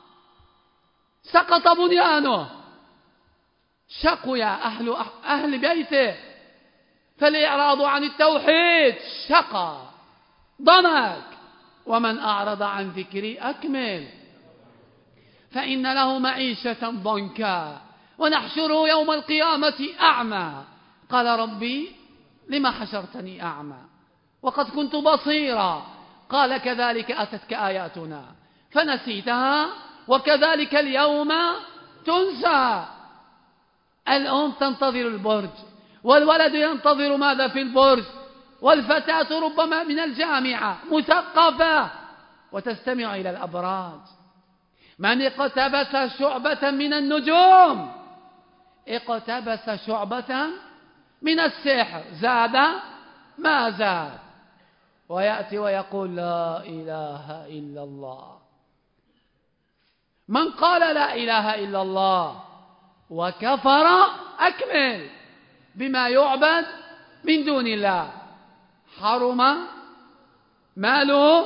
سقط بنيانه، شقي أهل, أهل بيته. فالإعراض عن التوحيد شقى ضنك. ومن أعرض عن ذكري أكمل فإن له معيشة ضنكا ونحشره يوم القيامة أعمى. قال ربي لما حشرتني أعمى وقد كنت بصيرا. قال كذلك أتتك آياتنا فنسيتها وكذلك اليوم تنسى. الأم تنتظر البرج، والولد ينتظر ماذا في البرج، والفتاة ربما من الجامعة مثقفة وتستمع إلى الأبراج. من اقتبس شعبة من النجوم اقتبس شعبة من السحر، زاد ما زاد. ويأتي ويقول لا إله إلا الله. من قال لا إله إلا الله وكفر أكمل بما يعبد من دون الله، حرم ماله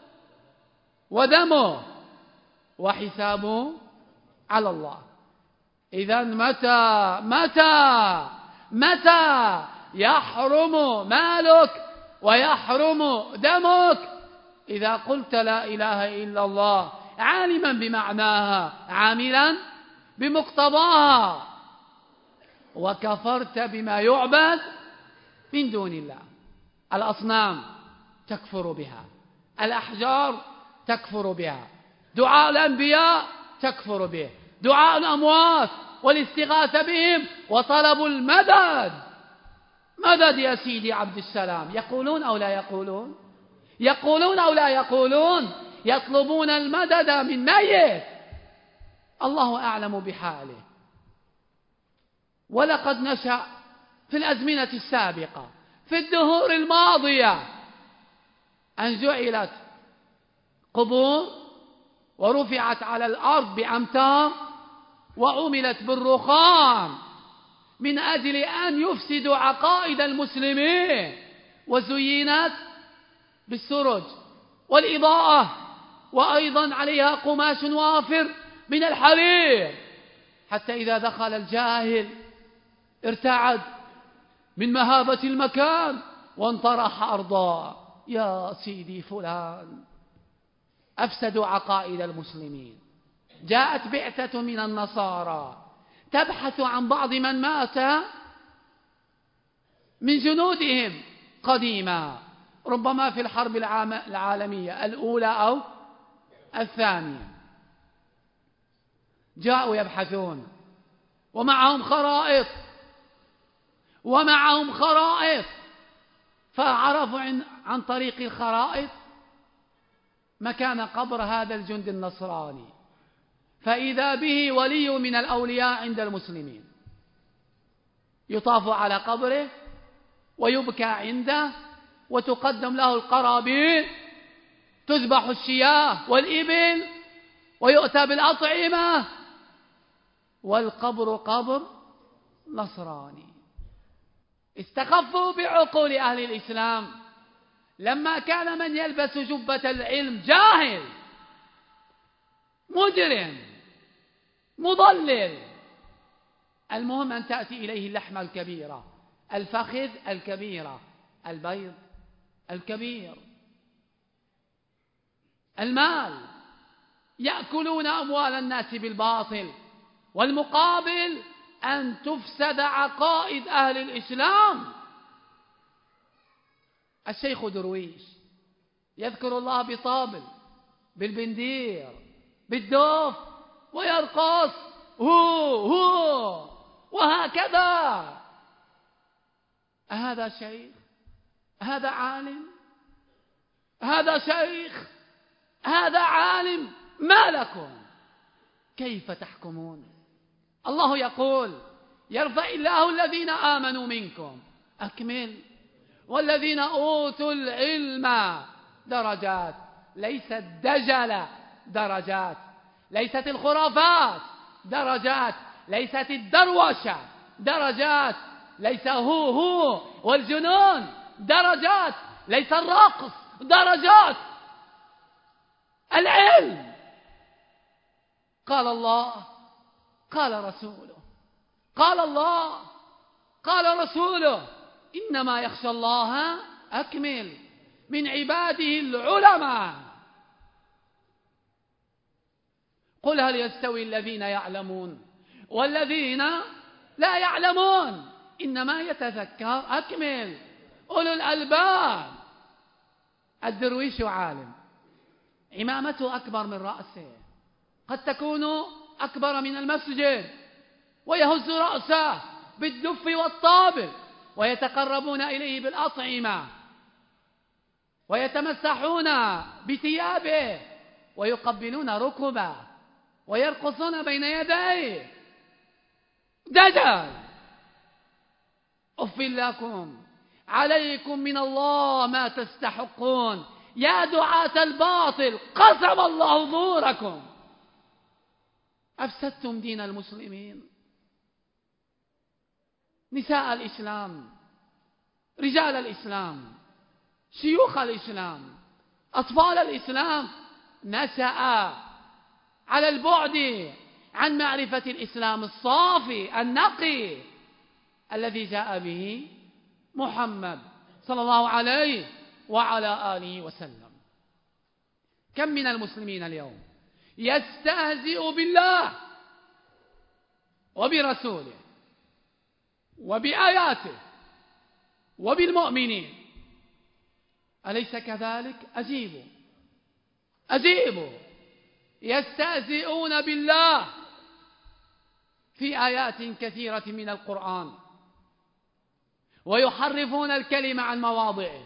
ودمه وحسابه على الله. إذن متى متى متى يحرم مالك ويحرم دمك؟ إذا قلت لا إله إلا الله عالما بمعناها عاملا بمقتضاها، وكفرت بما يعبد من دون الله. الأصنام تكفر بها، الأحجار تكفر بها، دعاء الأنبياء تكفر به، دعاء الأموات والاستغاثة بهم وطلب المدد. مدد يا سيدي عبد السلام. يقولون أو لا يقولون؟ يقولون أو لا يقولون؟ يطلبون المدد من ميت الله أعلم بحاله. ولقد نشأ في الأزمنة السابقة في الدهور الماضية أن جعلت قبور ورفعت على الأرض بأمتار وعملت بالرخام من أجل أن يفسدوا عقائد المسلمين، وزينت بالسرج والإضاءة، وأيضا عليها قماش وافر من الحرير، حتى إذا دخل الجاهل ارتعد من مهابة المكان وانطرح أرضا. يا سيدي فلان، أفسدوا عقائد المسلمين. جاءت بعثة من النصارى تبحث عن بعض من مات من جنودهم قديما، ربما في الحرب العالمية الأولى أو الثانية. جاءوا يبحثون ومعهم خرائط ومعهم خرائط، فعرفوا عن طريق الخرائط مكان قبر هذا الجند النصراني، فإذا به ولي من الأولياء عند المسلمين، يطاف على قبره ويبكى عنده وتقدم له القرابين، تذبح الشياه والإبل ويؤتى بالأطعمة، والقبر قبر نصراني. استخفوا بعقول أهل الإسلام لما كان من يلبس جبة العلم جاهل مجرم مضلل، المهم أن تأتي إليه اللحمة الكبيرة، الفخذ الكبيرة، البيض الكبير، المال، يأكلون أموال الناس بالباطل، والمقابل أن تفسد عقائد أهل الإسلام. الشيخ درويش يذكر الله بطابل، بالبندير، بالدف، ويرقص هو هو وهكذا. هذا شيخ؟ هذا عالم؟ هذا شيخ؟ هذا عالم؟ ما لكم؟ كيف تحكمون؟ الله يقول: يرفع الله الذين آمنوا منكم، أكمل، والذين أوتوا العلم درجات. ليست دجل درجات، ليست الخرافات درجات، ليست الدروشة درجات، ليس هو هو والجنون درجات، ليس الرقص درجات، العلم. قال الله، قال رسوله، قال الله، قال رسوله: إنما يخشى الله أكمل من عباده العلماء. قل هل يستوي الذين يعلمون والذين لا يعلمون، إنما يتذكر أكمل أولو الألباب. الدرويش عالم، عمامته أكبر من رأسه، قد تكون أكبر من المسجد، ويهز رأسه بالدف والطابل، ويتقربون إليه بالأطعمة، ويتمسحون بثيابه، ويقبلون ركبه، ويرقصون بين يديه. دجل! أف لكم، عليكم من الله ما تستحقون يا دعاة الباطل، قسم الله ظهوركم. أفسدتم دين المسلمين. نساء الإسلام، رجال الإسلام، شيوخ الإسلام، أطفال الإسلام، نشأ على البعد عن معرفة الإسلام الصافي النقي الذي جاء به محمد صلى الله عليه وعلى آله وسلم. كم من المسلمين اليوم يستهزئ بالله وبرسوله وبآياته وبالمؤمنين، أليس كذلك؟ أجيبوا أجيبوا. يستهزئون بالله في آيات كثيرة من القرآن، ويحرفون الكلمة عن مواضعه،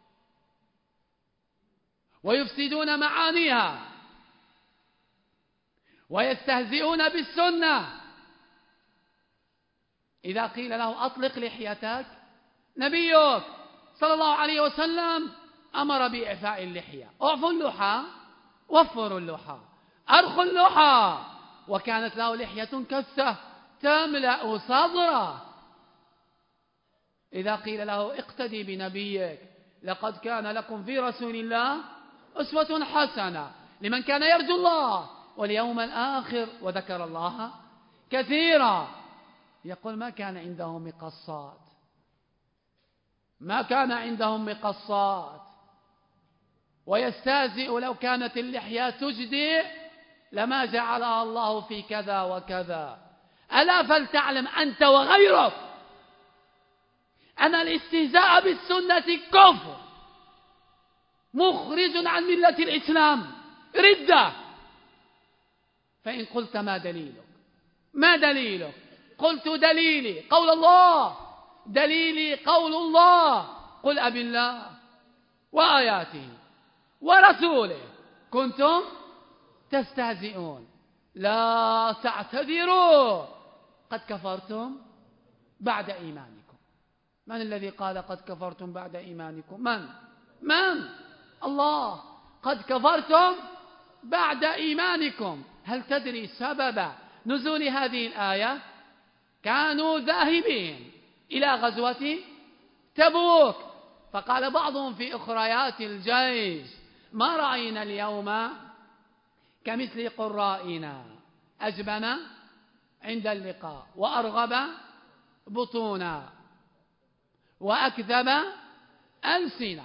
ويفسدون معانيها، ويستهزئون بالسنة. إذا قيل له أطلق لحيتك، نبيك صلى الله عليه وسلم أمر بإعفاء اللحية. أعفوا اللحى، وفروا اللحى، أرخوا اللحى. وكانت له لحية كثة تملأ صدره. إذا قيل له اقتدي بنبيك، لقد كان لكم في رسول الله أسوة حسنة لمن كان يرجو الله واليوم الآخر وذكر الله كثيرا، يقول ما كان عندهم مقصات، ما كان عندهم مقصات. ويستهزئ لو كانت اللحية تجدي لما جعلها الله في كذا وكذا. ألا فلتعلم أنت وغيرك أن الاستهزاء بالسنة كفر مخرج عن ملة الإسلام، ردة. فإن قلت ما دليلك؟ ما دليلك؟ قلت دليلي قول الله: دليلي قول الله قل أب الله وآياته ورسوله كنتم تستهزئون لا تعتذروا قد كفرتم بعد إيمانكم. من الذي قال قد كفرتم بعد إيمانكم؟ من؟ من؟ الله. قد كفرتم بعد إيمانكم. هل تدري سبب نزول هذه الآية؟ كانوا ذاهبين إلى غزوة تبوك، فقال بعضهم في أخريات الجيش ما رأينا اليوم كمثل قرائنا، أجبن عند اللقاء وأرغب بطونا وأكذب ألسنا.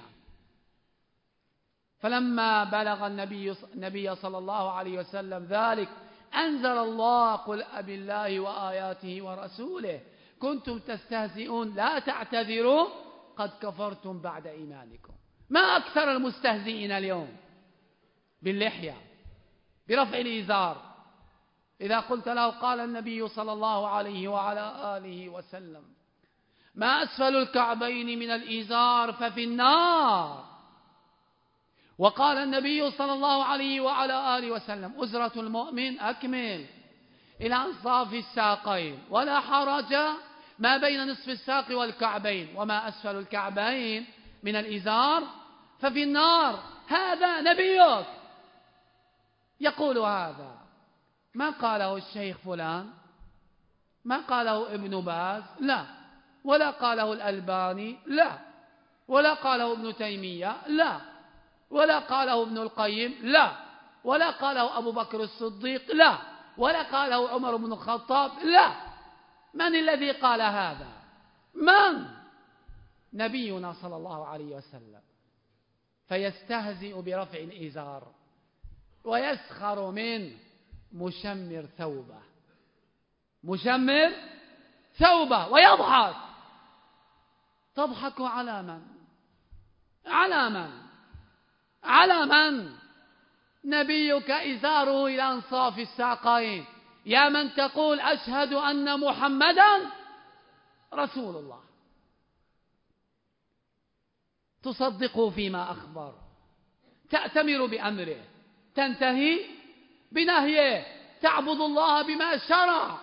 فلما بلغ النبي النبي صلى الله عليه وسلم ذلك أنزل الله قل أب الله وآياته ورسوله كنتم تستهزئون لا تعتذروا قد كفرتم بعد إيمانكم. ما أكثر المستهزئين اليوم باللحية برفع الإزار، إذا قلت له قال النبي صلى الله عليه وعلى آله وسلم ما أسفل الكعبين من الإزار ففي النار، وقال النبي صلى الله عليه وعلى آله وسلم أزرة المؤمن أكمل إلى أنصاف الساقين ولا حرج ما بين نصف الساق والكعبين، وما أسفل الكعبين من الإزار ففي النار. هذا نبيك يقول هذا. ما قاله الشيخ فلان، ما قاله ابن باز، لا، ولا قاله الألباني، لا، ولا قاله ابن تيمية، لا، ولا قاله ابن القيم، لا، ولا قاله أبو بكر الصديق، لا، ولا قاله عمر بن الخطاب، لا. من الذي قال هذا؟ من؟ نبينا صلى الله عليه وسلم. فيستهزئ برفع الإزار ويسخر من مشمر ثوبه، مشمر ثوبه ويضحك. تضحك على من؟ على من؟ على من؟ نبيك إزاره إلى أنصاف الساقين. يا من تقول أشهد أن محمدا رسول الله، تصدق فيما أخبر، تأتمر بأمره، تنتهي بنهيه، تعبد الله بما شرع.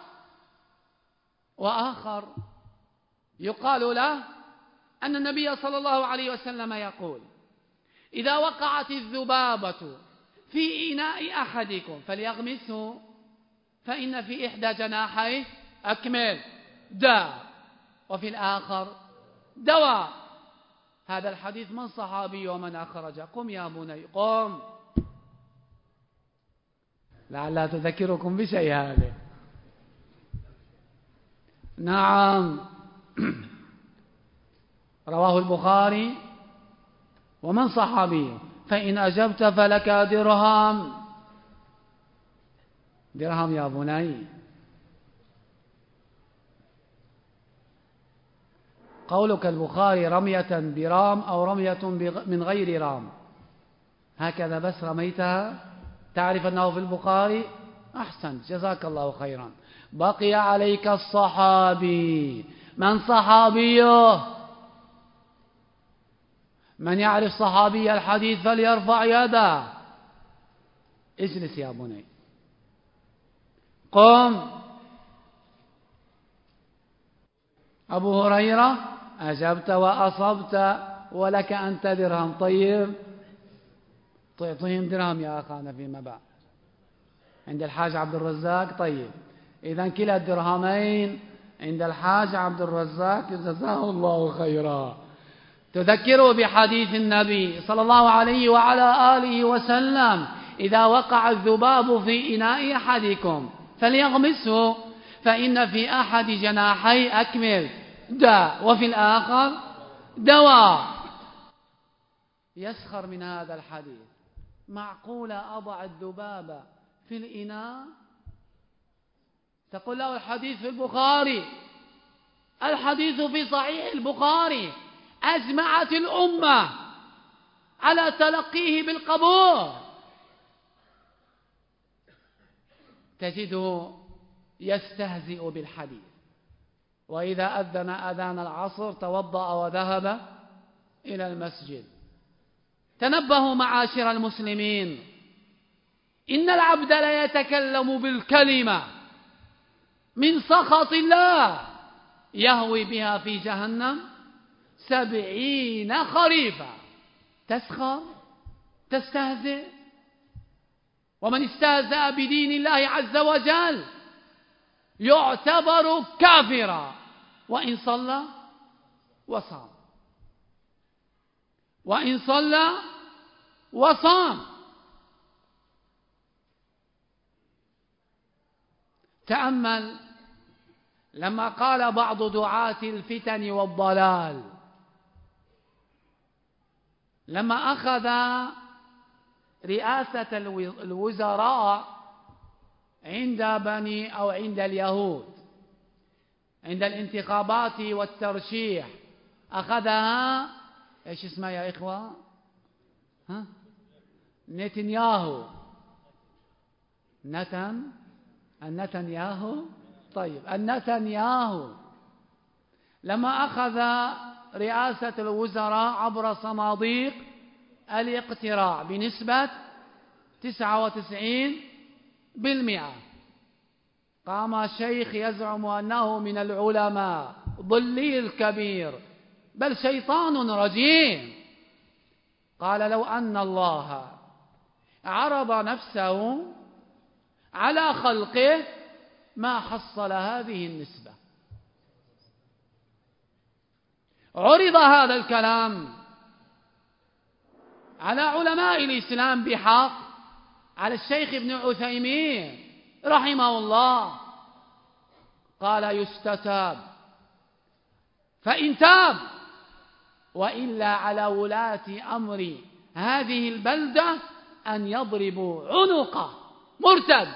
وآخر يقال له أن النبي صلى الله عليه وسلم يقول إذا وقعت الذبابة في إناء أحدكم فليغمسه فإن في إحدى جناحيه أكمل داء وفي الآخر دواء. هذا الحديث من صحابي ومن أخرج؟ قم يا بني قم، لعلها تذكركم بشيء هذا. نعم، رواه البخاري. ومن صحابي؟ فإن أجبت فلك درهم. درهم يا بني. قولك البخاري رمية برام أو رمية من غير رام، هكذا بس رميتها، تعرف أنه في البخاري؟ أحسن، جزاك الله خيرا. بقي عليك الصحابي. من صحابيه؟ من يعرف صحابي الحديث فليرفع يده. اجلس يا بني، قم. أبو هريرة أجبت وأصبت ولك أنت درهم. طيب، تعطيهم درهم يا أخانا فيما بعد عند الحاج عبد الرزاق. طيب، إذا كلا الدرهمين عند الحاج عبد الرزاق، جزاه الله خيرا. تذكروا بحديث النبي صلى الله عليه وعلى آله وسلم إذا وقع الذباب في إناء أحدكم فليغمسه فإن في أحد جناحي أكمل داء وفي الآخر دواء. يسخر من هذا الحديث. معقولة أضع الذباب في الإناء؟ تقول له الحديث في البخاري، الحديث في صحيح البخاري، أجمعت الأمة على تلقيه بالقبول. تجده يستهزئ بالحديث وإذا أذن أذان العصر توضأ وذهب إلى المسجد. تنبهوا معاشر المسلمين، إن العبد لا يتكلم بالكلمة من سخط الله يهوي بها في جهنم سبعين خريفا. تسخر، تستهزئ، ومن استهزأ بدين الله عز وجل يعتبر كافرا وإن صلى وصام، وإن صلى وصام. تأمل لما قال بعض دعاة الفتن والضلال لما أخذ رئاسة الوزراء عند بني أو عند اليهود عند الانتخابات والترشيح، أخذها إيش اسمها يا إخوة؟ ها؟ نتنياهو نتن النتنياهو طيب النتنياهو لما أخذ رئاسة الوزراء عبر صناديق الاقتراع بنسبة تسعة وتسعين بالمئة، قام شيخ يزعم أنه من العلماء ضليل كبير بل شيطان رجيم، قال لو أن الله عرض نفسه على خلقه ما حصل هذه النسبة. عرض هذا الكلام على علماء الإسلام بحق، على الشيخ ابن عثيمين رحمه الله، قال يستتاب فإن تاب، وإلا على ولاة أمر هذه البلدة أن يضربوا عنقه مرتد.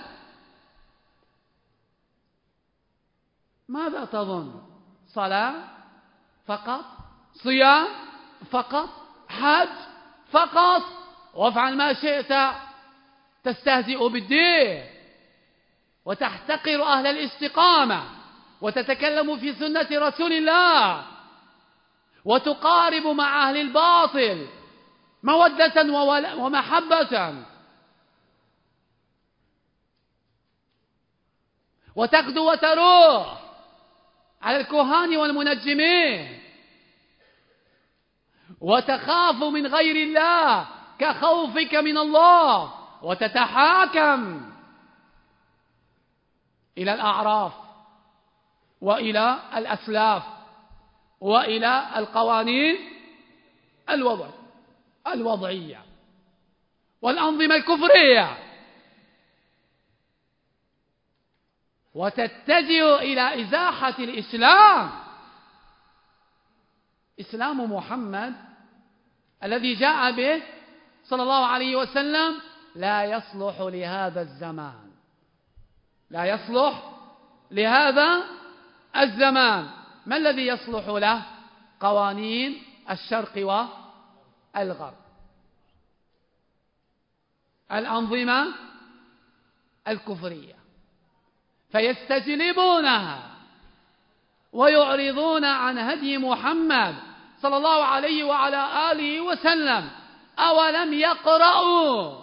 ماذا تظن؟ صلاة فقط؟ صيام فقط؟ حج فقط؟ وافعل ما شئت. تستهزئ بالدين وتحتقر أهل الاستقامة وتتكلم في سنة رسول الله وتقارب مع أهل الباطل مودة ومحبة، وتغدو وتروح على الكهان والمنجمين، وتخاف من غير الله كخوفك من الله، وتتحاكم إلى الأعراف وإلى الأسلاف وإلى القوانين الوضع الوضعية والأنظمة الكفرية، وتتجه إلى إزاحة الإسلام. إسلام محمد الذي جاء به صلى الله عليه وسلم لا يصلح لهذا الزمان، لا يصلح لهذا الزمان. ما الذي يصلح له؟ قوانين الشرق والغرب، الأنظمة الكفرية، فيستجلبونها ويعرضون عن هدي محمد صلى الله عليه وعلى آله وسلم. أولم يقرأوا؟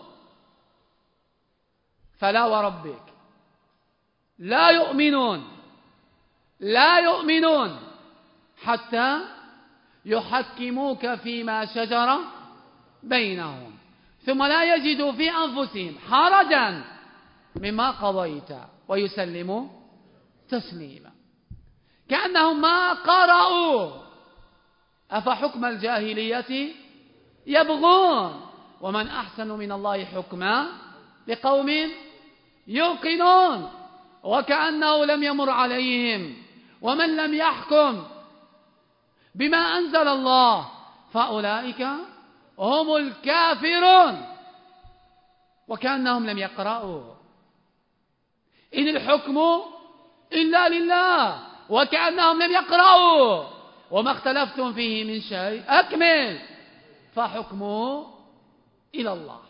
فلا وربك لا يؤمنون لا يؤمنون حتى يحكموك فيما شجر بينهم ثم لا يجدوا في أنفسهم حرجا مما قضيت ويسلموا تسليما. كأنهم ما قرأوا. أفحكم الجاهلية يبغون ومن أحسن من الله حكما لقوم يوقنون. وكأنه لم يمر عليهم ومن لم يحكم بما أنزل الله فأولئك هم الكافرون، وكأنهم لم يقرأوا. إن الحكم إلا لله، وكأنهم لم يقرأوا. وما اختلفتم فيه من شيء أكمل فحكمه إلى الله.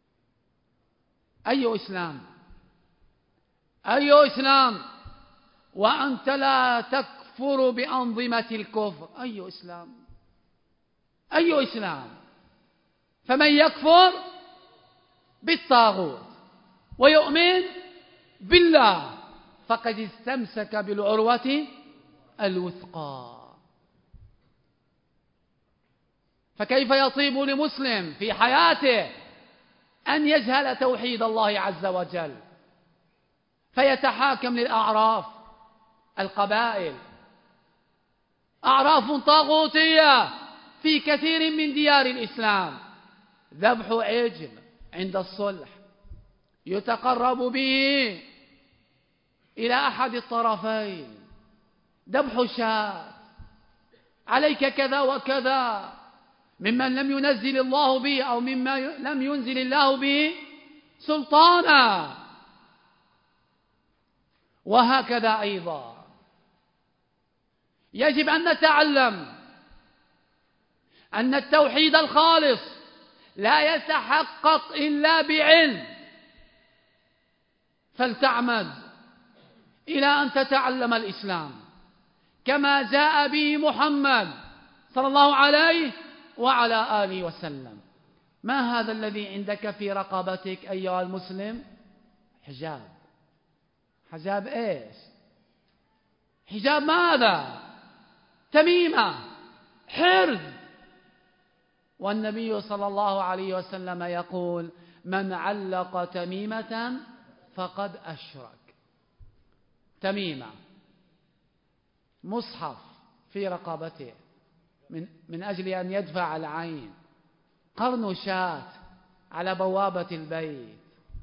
أي إسلام؟ أي إسلام؟ وأنت لا تكفر بأنظمة الكفر. أي إسلام؟ أي إسلام؟ فمن يكفر بالطاغوت ويؤمن بالله فقد استمسك بالعروة الوثقى. فكيف يطيب لمسلم في حياته أن يجهل توحيد الله عز وجل فيتحاكم للأعراف، القبائل، أعراف طاغوتية في كثير من ديار الإسلام. ذبح عجل عند الصلح يتقرب به إلى أحد الطرفين، ذبح شاة، عليك كذا وكذا ممن لم ينزل الله به أو مما لم ينزل الله به سلطانا. وهكذا أيضا يجب أن نتعلم أن التوحيد الخالص لا يتحقق إلا بعلم، فلتعمد إلى أن تتعلم الإسلام كما جاء به محمد صلى الله عليه وعلى آله وسلم. ما هذا الذي عندك في رقبتك أيها المسلم؟ حجاب. حجاب إيش؟ حجاب ماذا؟ تميمة، حرز. والنبي صلى الله عليه وسلم يقول: من علق تميمة فقد أشرك. تميمة، مصحف في رقبته من, من أجل أن يدفع العين، قرن شاة على بوابة البيت،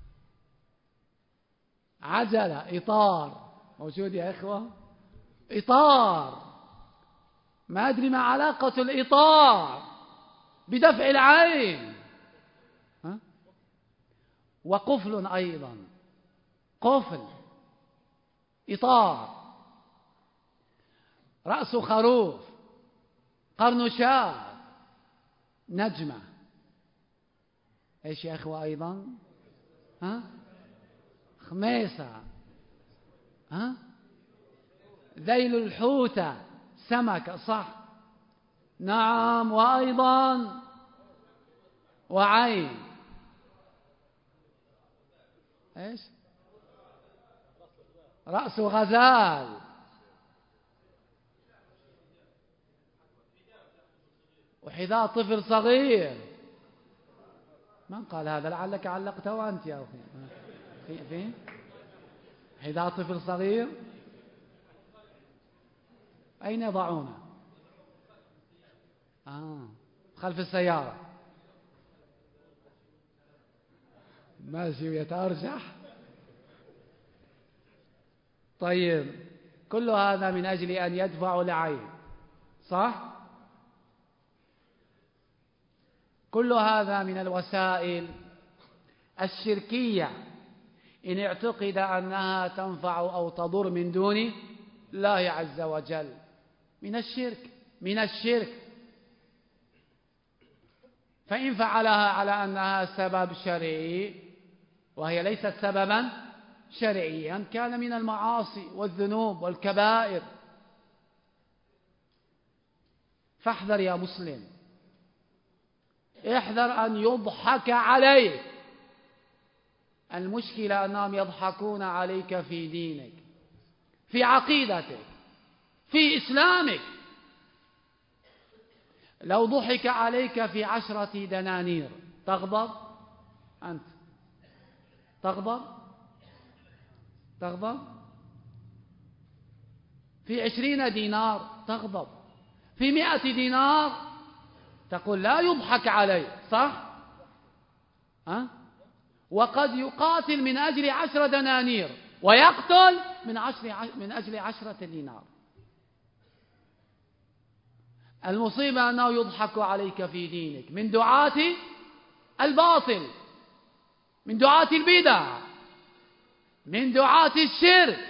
عجلة، إطار موجود يا إخوة، إطار، ما أدري ما علاقة الإطار بدفع العين. ها؟ وقفل أيضا، قفل، إطار، رأس خروف، قرن شاة، نجمة. إيش يا أخوة أيضا؟ ها؟ خميسة، ها؟ ذيل الحوتة، سمكة، صح؟ نعم. وأيضا وعين، إيش؟ رأس غزال، وحذاء طفل صغير. من قال هذا؟ لعلك علقته أنت يا أخي. في في حذاء طفل صغير، أين يضعونه؟ آه خلف السيارة، ماشي ويتأرجح. طيب، كل هذا من أجل أن يدفع العين، صح؟ كل هذا من الوسائل الشركية إن اعتقد أنها تنفع أو تضر من دون الله عز وجل، من الشرك، من الشرك. فإن فعلها على أنها سبب شرعي وهي ليست سببا شرعيا كان من المعاصي والذنوب والكبائر. فاحذر يا مسلم، احذر أن يضحك عليك. المشكلة أنهم يضحكون عليك في دينك، في عقيدتك، في إسلامك. لو ضحك عليك في عشرة دنانير تغضب؟ أنت تغضب؟ تغضب؟ في عشرين دينار تغضب؟ في مئة دينار تقول لا يضحك علي، صح؟ أه؟ وقد يقاتل من أجل عشر دنانير ويقتل من, عشر من أجل عشرة دينار. المصيبة أنه يضحك عليك في دينك من دعاة الباطل، من دعاة البدع، من دعاة الشرك.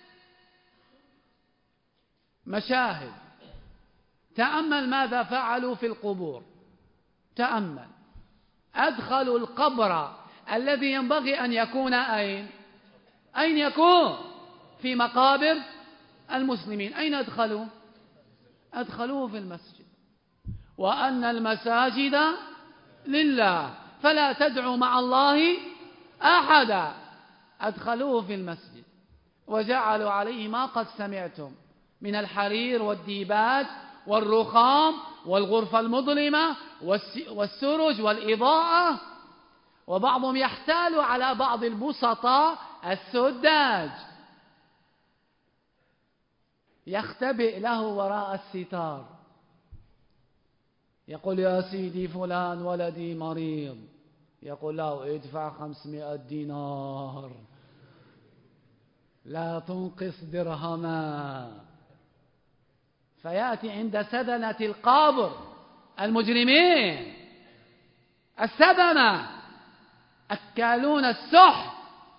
مشاهد، تأمل ماذا فعلوا في القبور. تأمل، أدخلوا القبر الذي ينبغي أن يكون أين؟ أين يكون؟ في مقابر المسلمين أين أدخلوا؟ أدخلوه في المسجد، وأن المساجد لله فلا تدعوا مع الله أحدا. أدخلوه في المسجد وجعلوا عليه ما قد سمعتم من الحرير والديباج والرخام والغرفة المظلمة والسرج والإضاءة، وبعضهم يحتال على بعض البسطاء السداج يختبئ له وراء الستار، يقول يا سيدي فلان ولدي مريض، يقول له ادفع خمسمائة دينار لا تنقص درهما. فيأتي عند سدنة القبر المجرمين السدنة أكالون السحت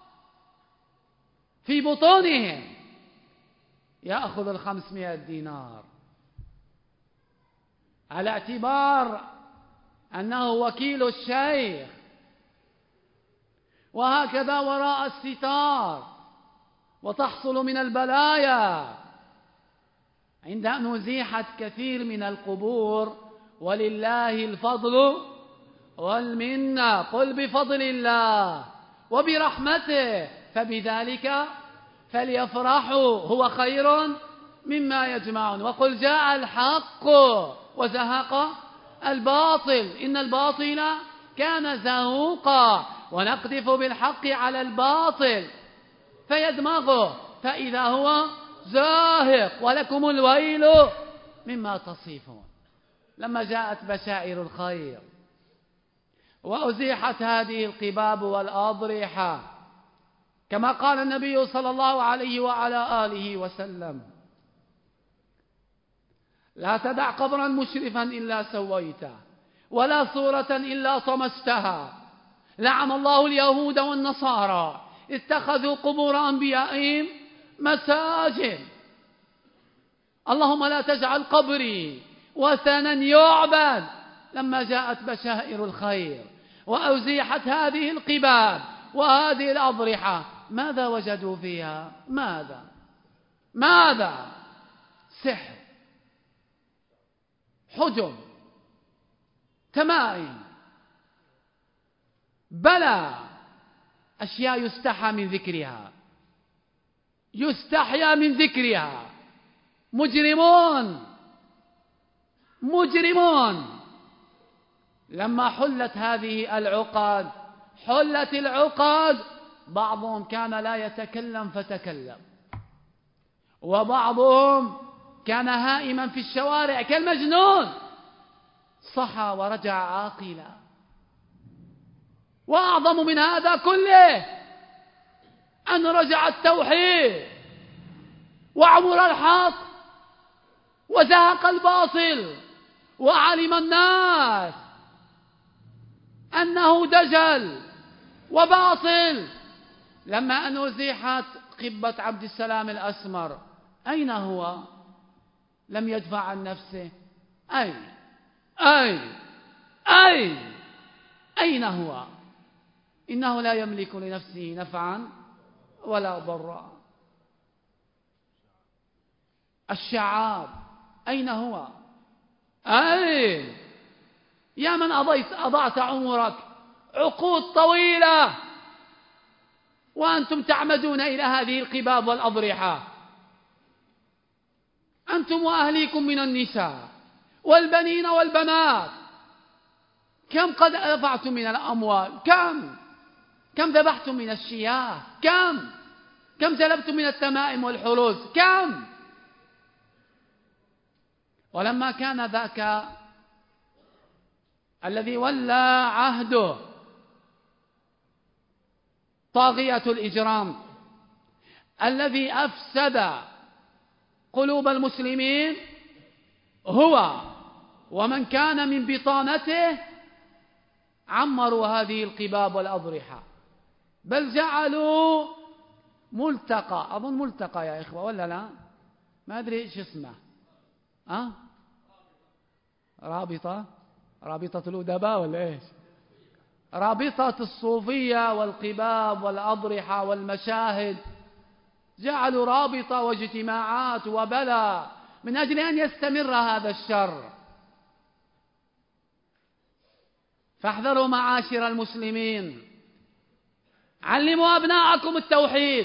في بطونهم، يأخذ الخمسمائة دينار على اعتبار أنه وكيل الشيخ. وهكذا وراء الستار. وتحصل من البلايا عند أن أزيحت كثير من القبور، ولله الفضل والمنة. قل بفضل الله وبرحمته فبذلك فليفرحوا هو خير مما يجمعون. وقل جاء الحق وزهق الباطل إن الباطل كان زهوقا. ونقذف بالحق على الباطل فيدمغه فإذا هو زاهق ولكم الويل مما تصفون. لما جاءت بشائر الخير وأزيحت هذه القباب والأضرحة كما قال النبي صلى الله عليه وعلى آله وسلم: لا تدع قبرا مشرفا إلا سويته ولا صورة إلا طمستها. لعن الله اليهود والنصارى اتخذوا قبور أنبيائهم مساجد. اللهم لا تجعل قبري وثنا يعبد. لما جاءت بشائر الخير وأزيحت هذه القباب وهذه الأضرحة ماذا وجدوا فيها؟ ماذا؟ ماذا؟ سحر، حجم، تمائم، بلى أشياء يستحى من ذكرها، يستحيا من ذكرها. مجرمون مجرمون. لما حلت هذه العقد حلت العقد بعضهم كان لا يتكلم فتكلم، وبعضهم كان هائما في الشوارع كالمجنون صحى ورجع عاقلا. وأعظم من هذا كله أن رجع التوحيد وعمر الحق وزهق الباطل، وعلم الناس أنه دجل وباطل. لما أن أزيحت قبة عبد السلام الأسمر أين هو؟ لم يدفع عن نفسه. أين أين أين أين هو؟ إنه لا يملك لنفسه نفعا ولا ضرا. الشعاب أين هو؟ أين؟ يا من أضيت أضعت عمرك عقود طويلة وأنتم تعمدون إلى هذه القباب والأضرحة، أنتم وأهليكم من النساء والبنين والبنات. كم قد دفعتم من الأموال؟ كم كم ذبحتم من الشياه؟ كم كم جلبتم من التمائم والحروز؟ كم؟ ولما كان ذاك الذي ولى عهده طاغية الإجرام الذي أفسد قلوب المسلمين هو ومن كان من بطانته، عمروا هذه القباب والأضرحة، بل جعلوا ملتقى، أظن ملتقى يا إخوة ولا لا؟ ما أدري إيش اسمه. أه؟ رابطة رابطة الأدباء ولا إيش؟ رابطة الصوفية والقباب والأضرحة والمشاهد. جعلوا رابطة واجتماعات وبلا من أجل أن يستمر هذا الشر. فاحذروا معاشر المسلمين، علموا أبناءكم التوحيد.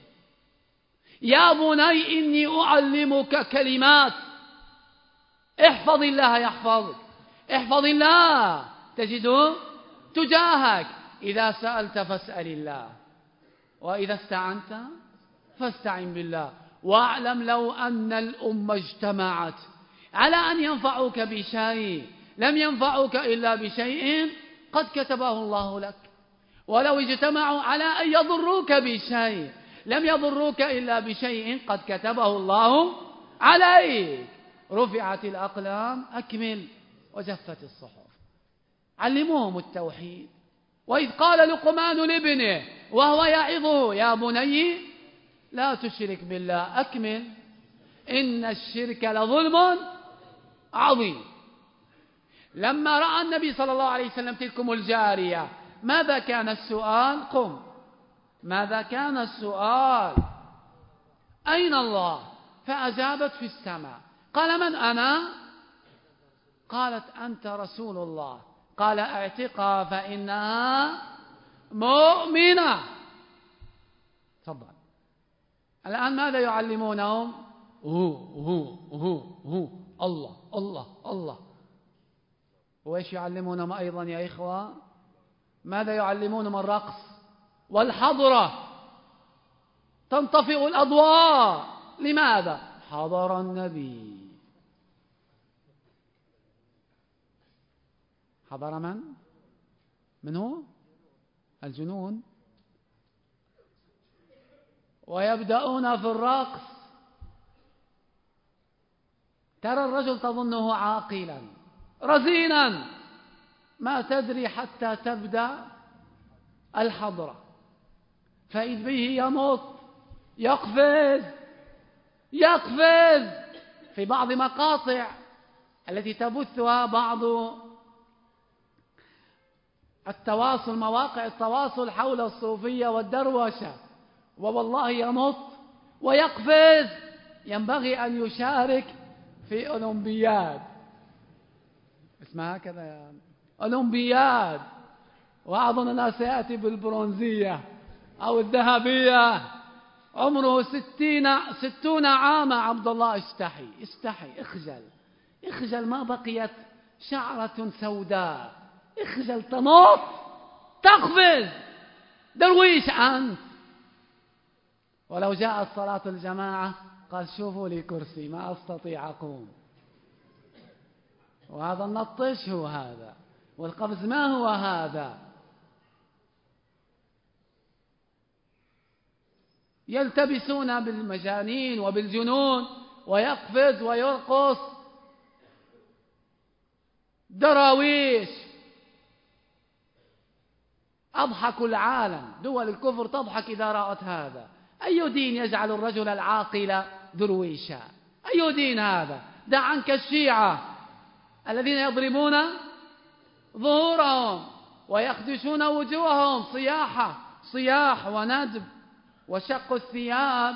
يا بني إني أعلمك كلمات، احفظ الله يحفظك، احفظ الله تجده تجاهك. إذا سألت فاسأل الله، وإذا استعنت فاستعن بالله. واعلم لو أن الأمة اجتمعت على أن ينفعوك بشيء لم ينفعوك إلا بشيء قد كتبه الله لك، ولو اجتمعوا على أن يضروك بشيء لم يضروك إلا بشيء قد كتبه الله عليك. رفعت الأقلام أكمل وجفت الصحف. علموهم التوحيد. وإذ قال لقمان لابنه وهو يعظه يا بني لا تشرك بالله، أكمل، إن الشرك لظلم عظيم. لما رأى النبي صلى الله عليه وسلم تلكم الجارية ماذا كان السؤال؟ قم. ماذا كان السؤال؟ أين الله؟ فأجابت في السماء. قال من أنا؟ قالت أنت رسول الله. قال اعتقها فإنها مؤمنة. تفضل. الآن ماذا يعلمونهم؟ هو هو هو هو الله الله الله. وإيش يعلمونهم أيضا يا إخوة؟ ماذا يعلمونهم؟ الرقص والحضرة. تنطفئ الأضواء. لماذا؟ حضر النبي. حضر من؟ من هو؟ الجنون. ويبدأون في الرقص. ترى الرجل تظنه عاقلا رزينا، ما تدري حتى تبدأ الحضرة، فإذ به يمط يقفز يقفز. في بعض مقاطع التي تبثها بعض التواصل، مواقع التواصل حول الصوفية والدروشة، ووالله يمط ويقفز. ينبغي أن يشارك في أولمبياد، اسمها كذا يعني أولمبياد، وأظن أنها سيأتي بالبرونزية أو الذهبية. عمره ستين ستون عاما. عبد الله استحي استحي اخجل اخجل، ما بقيت شعرة سوداء. اخجل، تنط تقفز. درويش أنت. ولو جاءت صلاة الجماعة قال شوفوا لي كرسي ما أستطيع أقوم. وهذا النطش هو هذا، والقفز ما هو هذا. يلتبسون بالمجانين وبالجنون ويقفز ويرقص. دراويش. أضحك العالم. دول الكفر تضحك إذا رأت هذا. أي دين يجعل الرجل العاقل درويشا؟ أي دين هذا؟ دع عنك الشيعة الذين يضربون ظهورهم ويخدشون وجوههم صياحة صياح وندب وشق الثياب.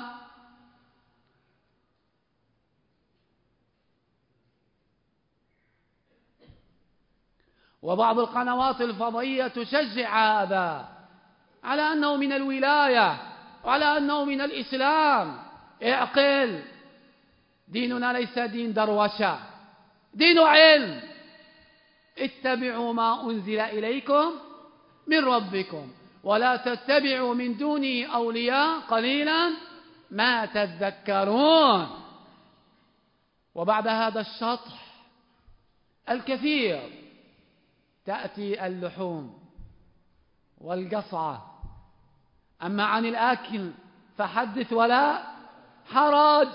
وبعض القنوات الفضائية تشجع هذا على أنه من الولاية وعلى أنه من الإسلام. اعقل، ديننا ليس دين دروشة، دين علم. اتبعوا ما أنزل إليكم من ربكم ولا تتبعوا من دونه أولياء قليلا ما تذكرون. وبعد هذا الشطح الكثير تأتي اللحوم والقصعة. أما عن الأكل فحدث ولا حرج.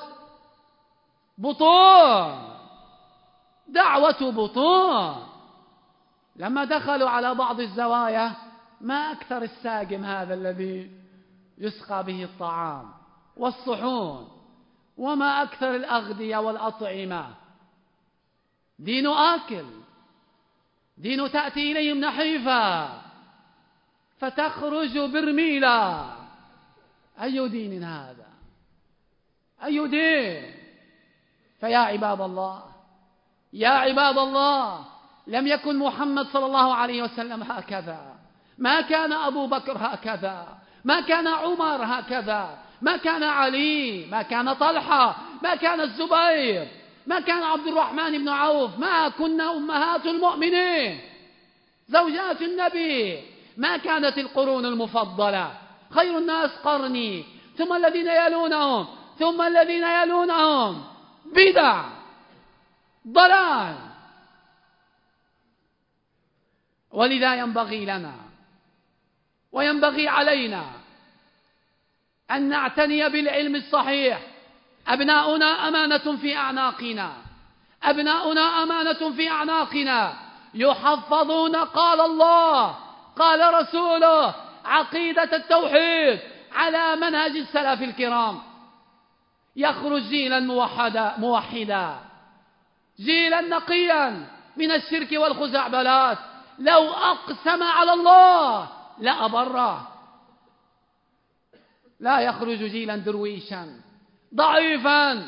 بطون، دعوة بطون. لما دخلوا على بعض الزوايا ما أكثر الساقم هذا الذي يسقى به الطعام والصحون، وما أكثر الأغذية والأطعمة. دين آكل، دين تأتي إليهم نحيفا فتخرج برميلا. أي دين هذا؟ أي دين؟ فيا عباد الله، يا عباد الله، لم يكن محمد صلى الله عليه وسلم هكذا، ما كان أبو بكر هكذا، ما كان عمر هكذا، ما كان علي، ما كان طلحة، ما كان الزبير، ما كان عبد الرحمن بن عوف، ما كنا أمهات المؤمنين زوجات النبي، ما كانت القرون المفضلة. خير الناس قرني ثم الذين يلونهم ثم الذين يلونهم، بدع، ضلال. ولذا ينبغي لنا وينبغي علينا أن نعتني بالعلم الصحيح. أبناؤنا أمانة في أعناقنا، أبناؤنا أمانة في أعناقنا، يحفظون قال الله قال رسوله عقيدة التوحيد على منهج السلف الكرام. يخرج جيلا موحدا موحدا جيلا نقيا من الشرك والخزعبلات، لو أقسم على الله لأبره. لا يخرج جيلا درويشا ضعيفا.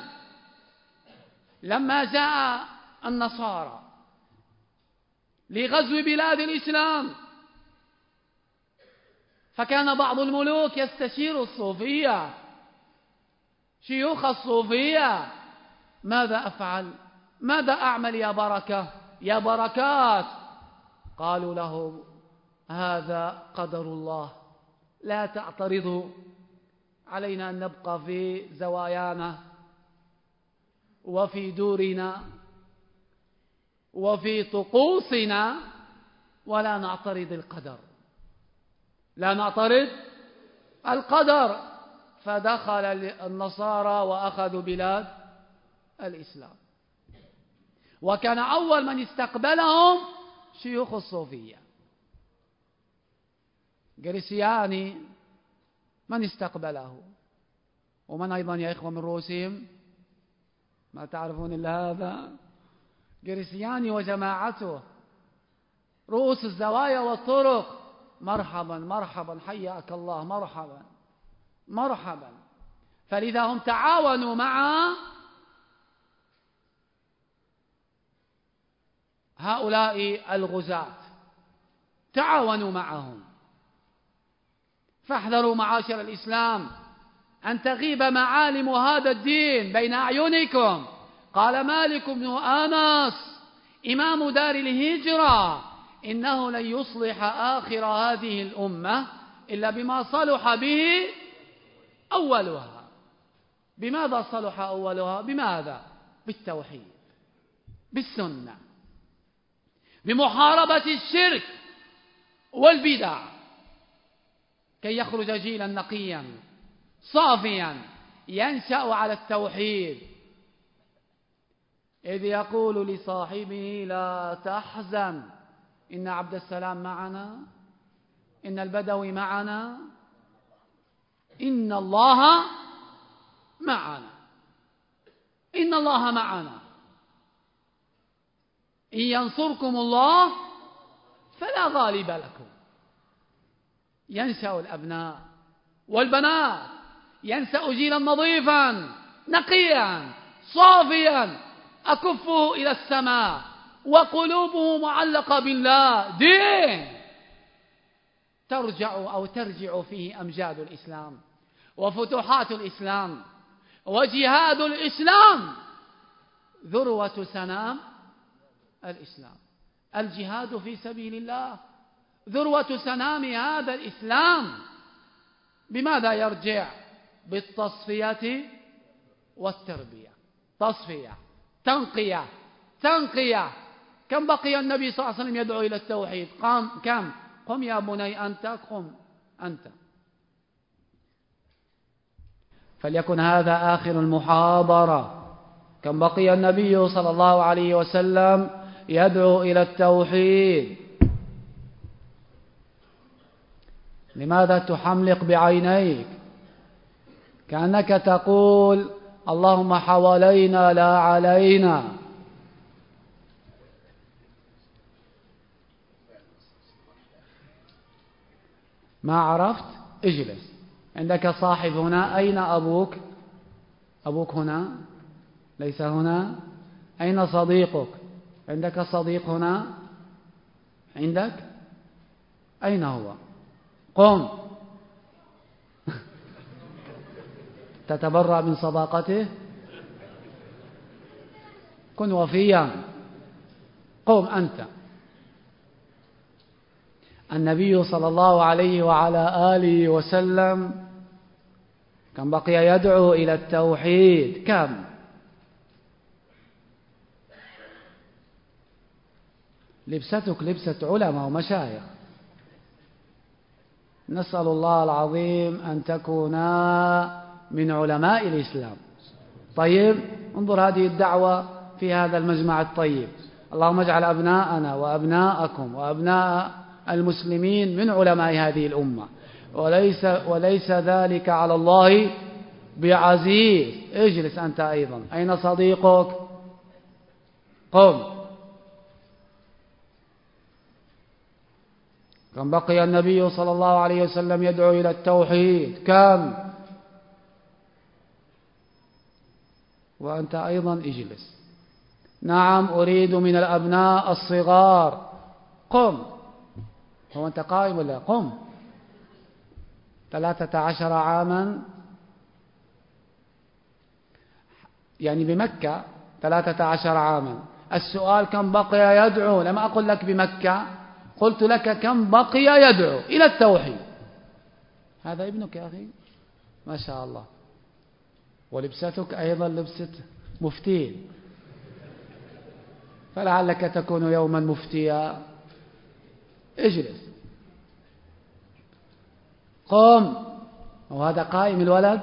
لما جاء النصارى لغزو بلاد الإسلام، فكان بعض الملوك يستشير الصوفية، شيوخ الصوفية: ماذا أفعل؟ ماذا أعمل يا بركة يا بركات؟ قالوا له: هذا قدر الله، لا تعترضوا علينا أن نبقى في زوايانا وفي دورنا وفي طقوسنا ولا نعترض القدر، لا نعترض القدر. فدخل النصارى وأخذوا بلاد الإسلام، وكان أول من استقبلهم شيوخ الصوفية. جريسياني من استقبله، ومن أيضا يا إخوة من رؤوسهم ما تعرفون إلا هذا، جريسياني وجماعته، رؤوس الزوايا والطرق. مرحبا مرحبا، حياك الله، مرحبا مرحبا. فلذا هم تعاونوا مع هؤلاء الغزاة، تعاونوا معهم. فاحذروا معاشر الإسلام أن تغيب معالم هذا الدين بين أعينكم. قال مالك بن أنس إمام دار الهجرة: إنه لن يصلح آخر هذه الأمة إلا بما صلح به أولها. بماذا صلح أولها؟ بماذا؟ بالتوحيد، بالسنة، بمحاربة الشرك والبدع، كي يخرج جيلا نقيا صافيا ينشأ على التوحيد. إذ يقول لصاحبه: لا تحزن إن عبد السلام معنا، إن البدوي معنا، إن الله معنا، إن الله معنا، إن ينصركم الله فلا غالب لكم. ينشأ الأبناء والبنات، ينشأ جيلا نظيفا نقيا صافيا أكفه إلى السماء وقلوبه معلقة بالله، دين ترجع أو ترجع فيه أمجاد الإسلام وفتوحات الإسلام وجهاد الإسلام، ذروة سنام الإسلام، الجهاد في سبيل الله، ذروة سنام هذا الإسلام. بماذا يرجع؟ بالتصفية والتربية، تصفية، تنقية، تنقية. كم بقي النبي صلى الله عليه وسلم يدعو إلى التوحيد؟ قام كم؟ قم يا بني أنت، قم أنت. فليكن هذا آخر المحاضرة. كم بقي النبي صلى الله عليه وسلم يدعو إلى التوحيد؟ لماذا تحملق بعينيك كأنك تقول: اللهم حوالينا لا علينا؟ ما عرفت؟ اجلس. عندك صاحب هنا. أين أبوك؟ أبوك هنا؟ ليس هنا؟ أين صديقك؟ عندك صديق هنا؟ عندك؟ أين هو؟ قم. تتبرأ من صداقته؟ كن وفيا. قم أنت. النبي صلى الله عليه وعلى آله وسلم كم بقي يدعو إلى التوحيد؟ كم؟ لبستك لبسة علماء ومشايخ. نسأل الله العظيم أن تكونا من علماء الإسلام. طيب، انظر هذه الدعوة في هذا المجمع الطيب. اللهم اجعل أبناءنا وأبناءكم وأبناء المسلمين من علماء هذه الأمة، وليس, وليس ذلك على الله بعزيز. اجلس أنت أيضا. أين صديقك؟ قم. كم بقي النبي صلى الله عليه وسلم يدعو إلى التوحيد؟ كم؟ وأنت أيضا اجلس. نعم، أريد من الأبناء الصغار. قم. هو أنت قائم ولا؟ قم. ثلاثة عشر عاما، يعني بمكة ثلاثة عشر عاما. السؤال كم بقي يدعو؟ لم أقل لك بمكة، قلت لك كم بقي يدعو إلى التوحيد. هذا ابنك يا أخي، ما شاء الله. ولبستك أيضا لبسة مفتي، فلعلك تكون يوما مفتيا. اجلس. قم. وهذا قائم الولد.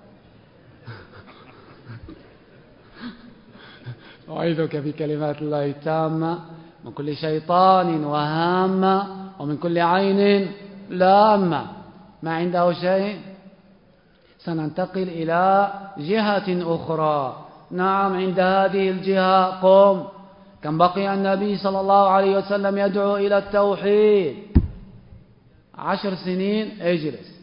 أعيذك بكلمات الله التامة من كل شيطان وهامة ومن كل عين لامة. ما عنده شيء. سننتقل إلى جهة أخرى. نعم، عند هذه الجهة قم. كم بقي النبي صلى الله عليه وسلم يدعو إلى التوحيد؟ عشر سنين. اجلس.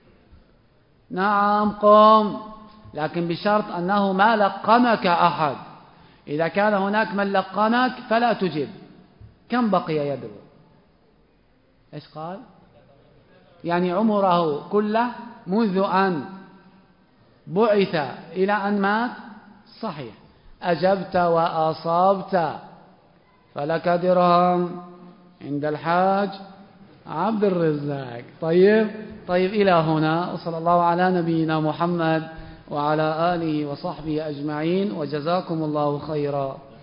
نعم قم، لكن بشرط أنه ما لقنك أحد. إذا كان هناك من لقنك فلا تجب. كم بقي يدعو؟ إيش قال؟ يعني عمره كله منذ أن بعث إلى أن مات؟ صحيح. أجبت وأصابت. فلك درهم عند الحاج عبد الرزاق. طيب طيب إلى هنا، وصلى الله على نبينا محمد وعلى آله وصحبه أجمعين، وجزاكم الله خيرا.